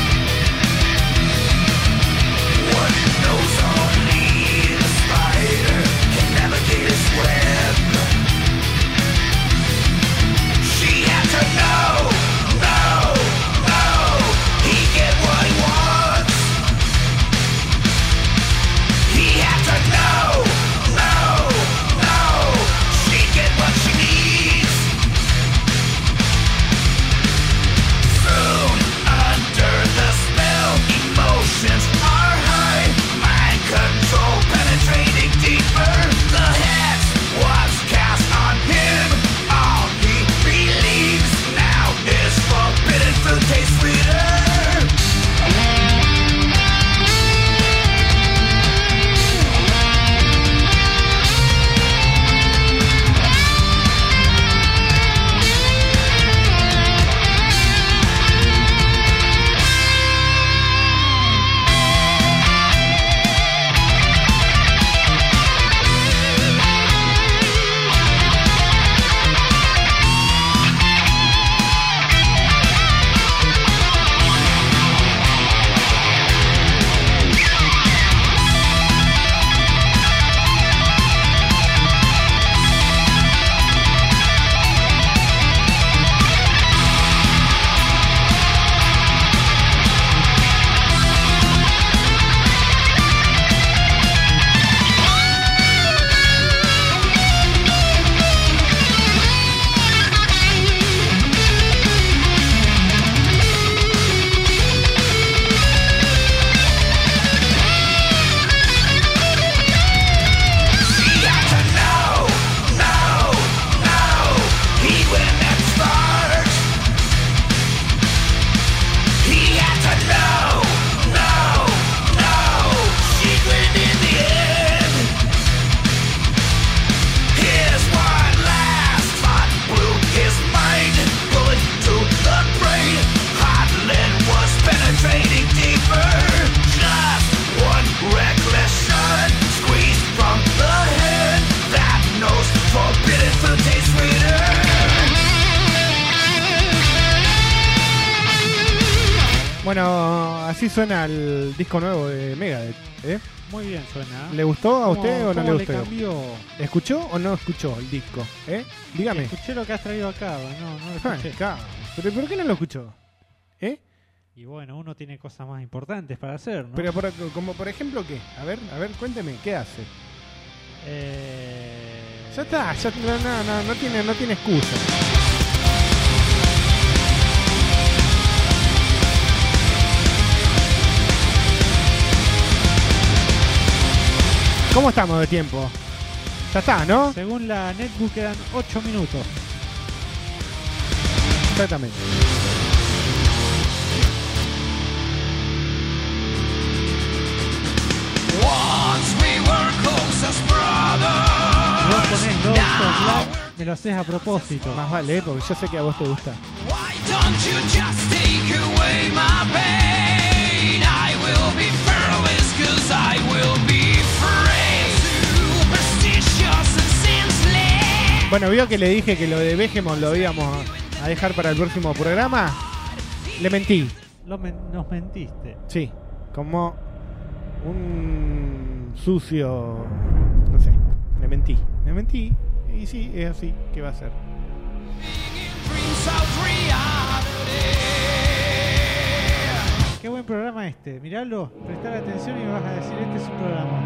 Bueno, así suena el disco nuevo de Megadeth, ¿eh? Muy bien suena. ¿Le gustó a ¿Cómo- usted o no cómo le le gustó? cambió? ¿Escuchó o no escuchó el disco? ¿Eh? Dígame. Escuché lo que has traído acá, no, no lo Ay, escuché. ca- ¿Pero por qué no lo escuchó? ¿Eh? Y bueno, uno tiene cosas más importantes para hacer, ¿no? Pero por, como por ejemplo, ¿qué? A ver, a ver, cuénteme, ¿qué hace? Eh... Ya está, ya no, no, no, no tiene, no tiene excusa. ¿Cómo estamos de tiempo? Ya está, ¿no? Según la netbook quedan ocho minutos. Exactamente. Once we were close as brothers. Vos ponés Lords of Black, me lo haces a propósito. Más vale, porque yo sé que a vos te gusta. Why don't you just take away my pain? I will be fearless, cause I will be free. Superstitious and senseless. Bueno, vio que le dije que lo de Behemoth lo íbamos a dejar para el próximo programa. Le mentí. Lo men- nos mentiste. Sí, como un sucio, no sé, me mentí, me mentí y sí, es así, ¿qué va a ser? Dreams of reality. Qué buen programa este. Miralo, prestar atención y vas a decir, este es un programa.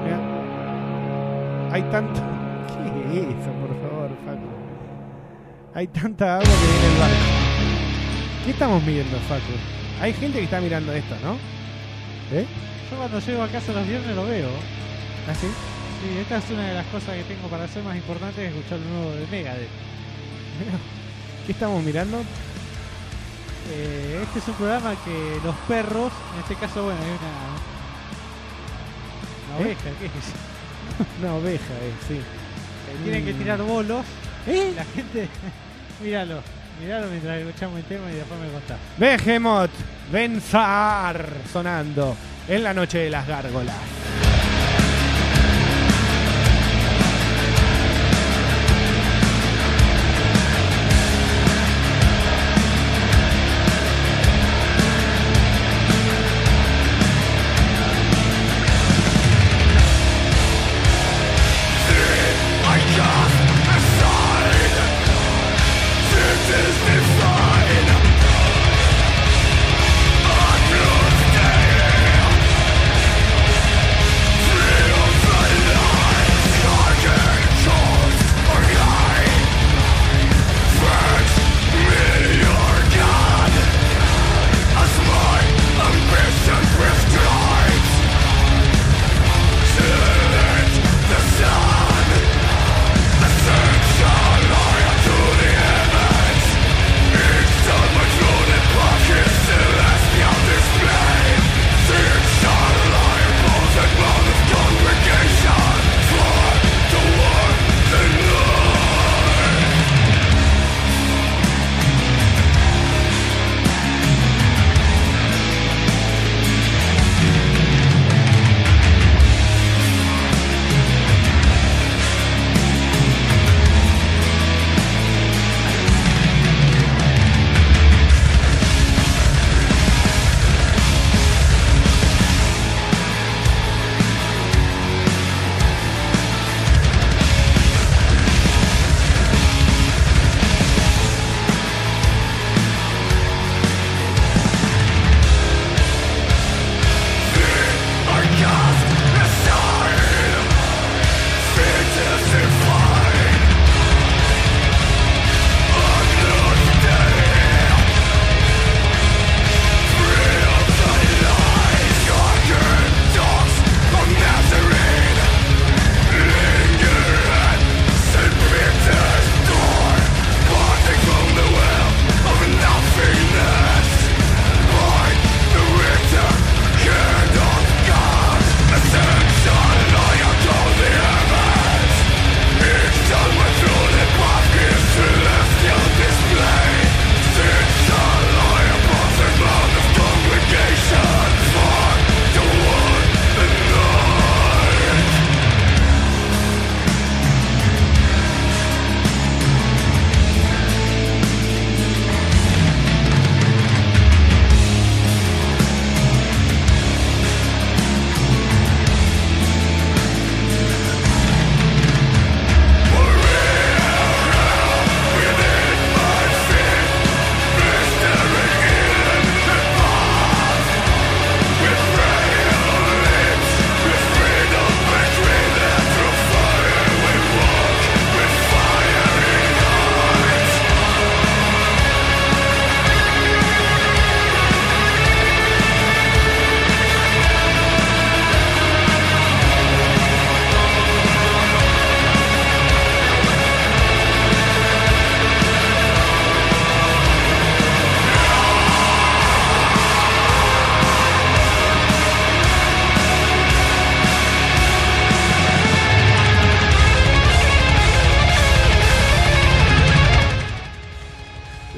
Mirá, hay tanto, ¿qué es eso, por favor, Facu? Hay tanta agua que viene el barco. ¿Qué estamos midiendo, Facu? Hay gente que está mirando esto, ¿no? ¿Eh? Yo cuando llego a casa los viernes lo veo. ¿Ah, sí? Sí, esta es una de las cosas que tengo para hacer más importante que escuchar lo nuevo de Megadeth. ¿Qué estamos mirando? Eh, este es un programa que los perros, en este caso, bueno, hay una, una ¿Eh? oveja, ¿qué es eso? Una oveja, eh, sí. Eh, tienen que tirar bolos. ¿Eh? La gente, míralo, míralo mientras escuchamos el tema y después me contás. Behemoth, Benzar, sonando en la noche de las gárgolas. I cast aside. This is divine. I'm your day.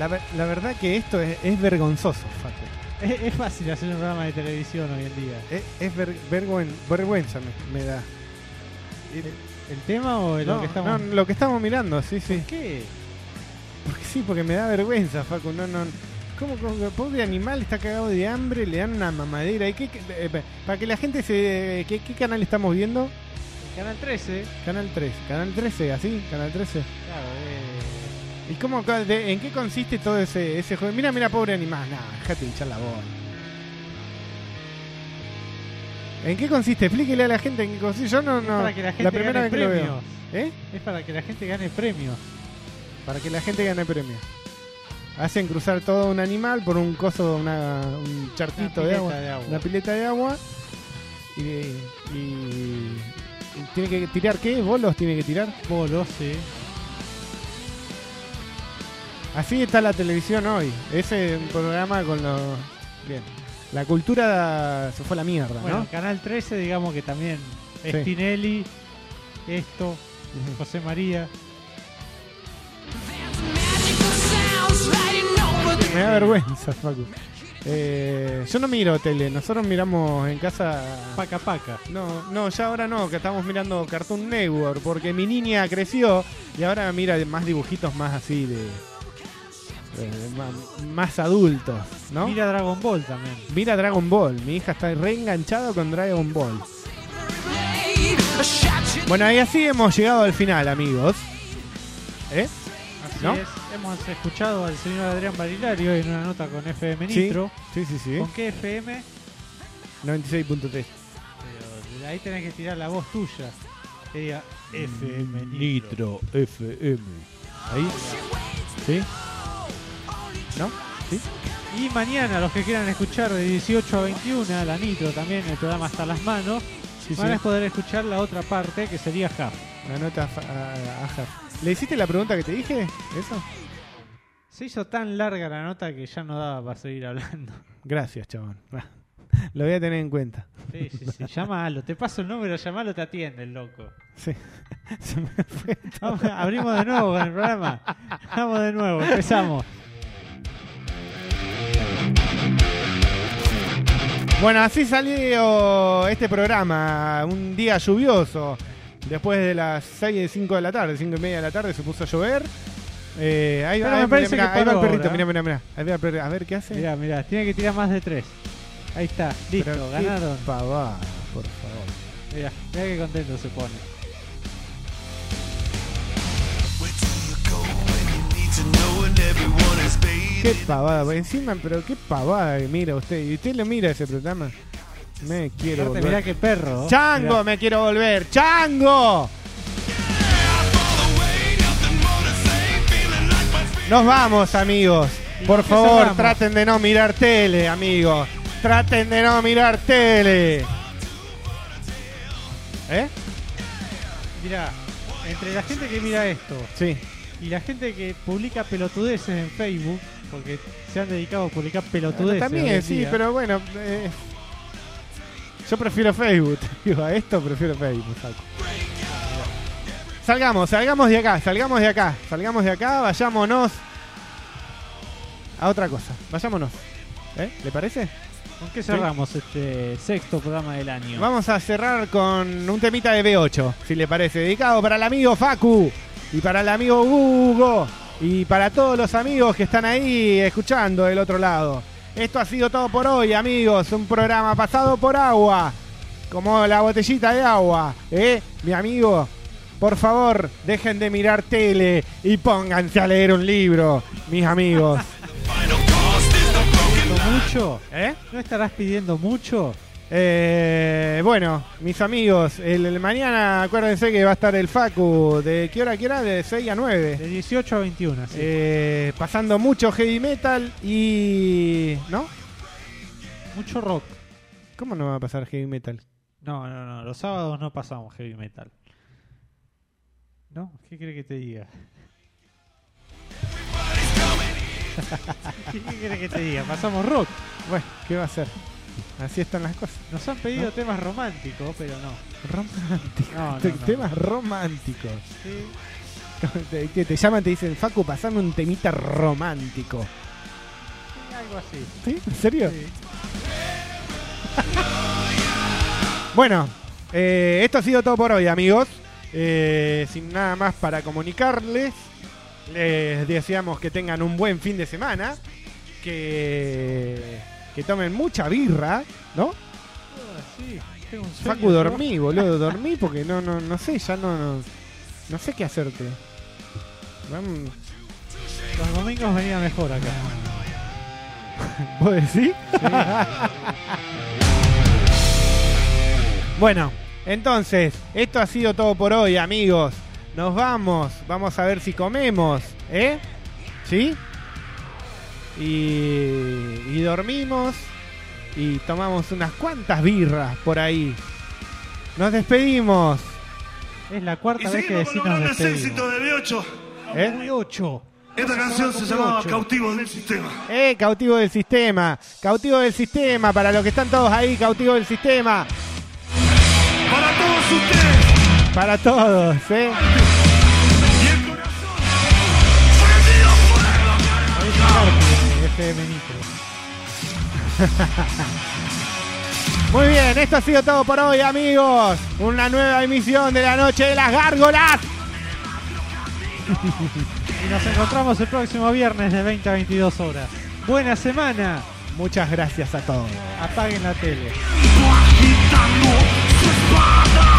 ver- la verdad que esto es, es vergonzoso, Facu. Es, es fácil hacer un programa de televisión hoy en día. Es, es ver- vergüen- vergüenza me, me da. ¿El, el tema o lo No, que estamos...? no, lo que estamos mirando, sí, sí. ¿Por qué? Porque sí, porque me da vergüenza, Facu. No, no. ¿Cómo, cómo el pobre animal está cagado de hambre? Le dan una mamadera. ¿Y qué, qué- eh, pa- para que la gente se. ¿Qué, qué canal estamos viendo? Canal trece. Canal trece. Canal trece, así, Canal trece. Claro, eh... ¿Y cómo, de- en qué consiste todo ese, ese juego? Mira, mira, pobre animal. Nah, déjate hinchar la bola. ¿En qué consiste? Explíquele a la gente en qué consiste. Yo no, Es no. para que la gente primera gane vez que lo veo. premios. ¿Eh? Es para que la gente gane premios. Para que la gente gane premios. Hacen cruzar todo un animal por un coso, una, un charquito Una de, pileta agua, de agua. una pileta de agua. Y, y, y tiene que tirar qué? ¿Bolos tiene que tirar? Bolos, sí. Así está la televisión hoy. Ese es un programa con los... Bien. La cultura se fue a la mierda, Bueno, ¿no? Canal trece, digamos que también Sí. Spinelli, esto, José María. Me da vergüenza, Facu. Eh, yo no miro tele, nosotros miramos en casa... Paca Paca. No, no, ya ahora no, que estamos mirando Cartoon Network, porque mi niña creció y ahora mira más dibujitos más así de... de- más, más adultos, ¿no? Mira Dragon Ball también. Mira Dragon Ball, mi hija está reenganchada con Dragon Ball. Bueno, y así hemos llegado al final, amigos. ¿Eh? Así ¿No? es. Hemos escuchado al señor Adrián Barilario en una nota con F M Sí, Nitro. sí, sí, sí. ¿Con qué F M? noventa y seis punto tres. Pero de ahí tenés que tirar la voz tuya. Que diga F M Nitro. Nitro F M. Ahí. ¿Sí? ¿No? ¿Sí? Y mañana, los que quieran escuchar de dieciocho a veintiuno, la Nitro también, el programa Hasta las Manos, Sí, van sí. a poder escuchar la otra parte que sería Half. La nota fa- a- a Jaf. ¿Le hiciste la pregunta que te dije? ¿Eso? Se hizo tan larga la nota que ya no daba para seguir hablando. Gracias, chabón. Lo voy a tener en cuenta. Sí, sí, sí. Llamalo, te paso el número, llamalo, te atiende el loco. Sí. Se me fue todo. Vamos, abrimos de nuevo con el programa. Vamos de nuevo, empezamos. Bueno, así salió este programa. Un día lluvioso. Después de las seis y cinco de la tarde, cinco y media de la tarde, se puso a llover. Eh, ahí Pero va, me ahí, parece mirá, que ahí va el paró perrito, ahora. mirá, mirá, mirá. Ahí va el perrito. A ver qué hace. Mirá, mirá, tiene que tirar más de tres. Ahí está, listo, Pero qué ganaron. pavada, por favor. Mirá, mirá qué contento se pone. Qué pavada, encima, pero qué pavada que mira usted. ¿Y usted lo mira ese programa? Me quiero Aparte, volver. mirá qué perro. ¡Chango! Mirá. Me quiero volver. ¡Chango! Nos vamos, amigos. ¿Y Por con qué favor, cerramos? traten de no mirar tele, amigos. Traten de no mirar tele. ¿Eh? Mirá, entre la gente que mira esto Sí. y la gente que publica pelotudeces en Facebook, porque se han dedicado a publicar Bueno, pelotudeces. hoy también, en sí, día. pero bueno. eh, yo prefiero Facebook. Digo, a esto prefiero Facebook. Saco. Salgamos, salgamos de acá, salgamos de acá, salgamos de acá, vayámonos a otra cosa. Vayámonos. ¿Eh? ¿Le parece? ¿Con qué cerramos este sexto programa del año? Vamos a cerrar con un temita de B ocho, si le parece. Dedicado para el amigo Facu y para el amigo Hugo y para todos los amigos que están ahí escuchando del otro lado. Esto ha sido todo por hoy, amigos. Un programa pasado por agua, como la botellita de agua. ¿Eh? Mi amigo, por favor, dejen de mirar tele y pónganse a leer un libro, mis amigos. ¿Mucho? ¿Eh? ¿No estarás pidiendo mucho? Eh, bueno, mis amigos, el, el mañana acuérdense que va a estar el Facu. ¿De qué hora a qué hora? De seis a nueve. De dieciocho a veintiuno, sí. Eh, pasando mucho heavy metal y... ¿No? Mucho rock. ¿Cómo no va a pasar heavy metal? No, no, no. Los sábados no pasamos heavy metal. ¿No? ¿Qué crees que te diga? ¿Qué querés que te diga? Pasamos rock. Bueno, ¿qué va a hacer? Así están las cosas. Nos han pedido ¿No? temas románticos, pero no. Románticos. No, no, Te- no. Temas románticos. Sí. Te, te, te llaman, te dicen, Facu, pasame un temita romántico. Sí, algo así. ¿Sí? ¿En serio? Sí. Bueno, eh, esto ha sido todo por hoy, amigos. Eh, sin nada más para comunicarles, les deseamos que tengan un buen fin de semana, que, que tomen mucha birra, ¿no? Ah, sí, tengo un sueño, Facu, ¿no? dormí, boludo, dormí porque no, no, no sé, ya no, no, no sé qué hacerte. Vamos. Los domingos venía mejor acá. ¿Vos decís? Sí. Bueno, entonces, esto ha sido todo por hoy, amigos. Nos vamos, vamos a ver si comemos, ¿eh? ¿Sí? Y, y dormimos y tomamos unas cuantas birras por ahí. Nos despedimos. Es la cuarta Y vez que seguimos con decimos los grandes despedimos. éxitos de B ocho. ¿Eh? B ocho. Esta canción se llamaba Cautivo del Sistema. Eh, cautivo del sistema. Cautivo del sistema. Para los que están todos ahí, cautivo del sistema. Para todos ustedes. Para todos, ¿eh? Y el corazón prendido fuego. F M Nitro. Muy bien, esto ha sido todo por hoy, amigos. Una nueva emisión de la Noche de las Gárgolas. Y nos encontramos el próximo viernes de veinte a veintidós horas. Buena semana. Muchas gracias a todos. Apaguen la tele. Agitando su espada.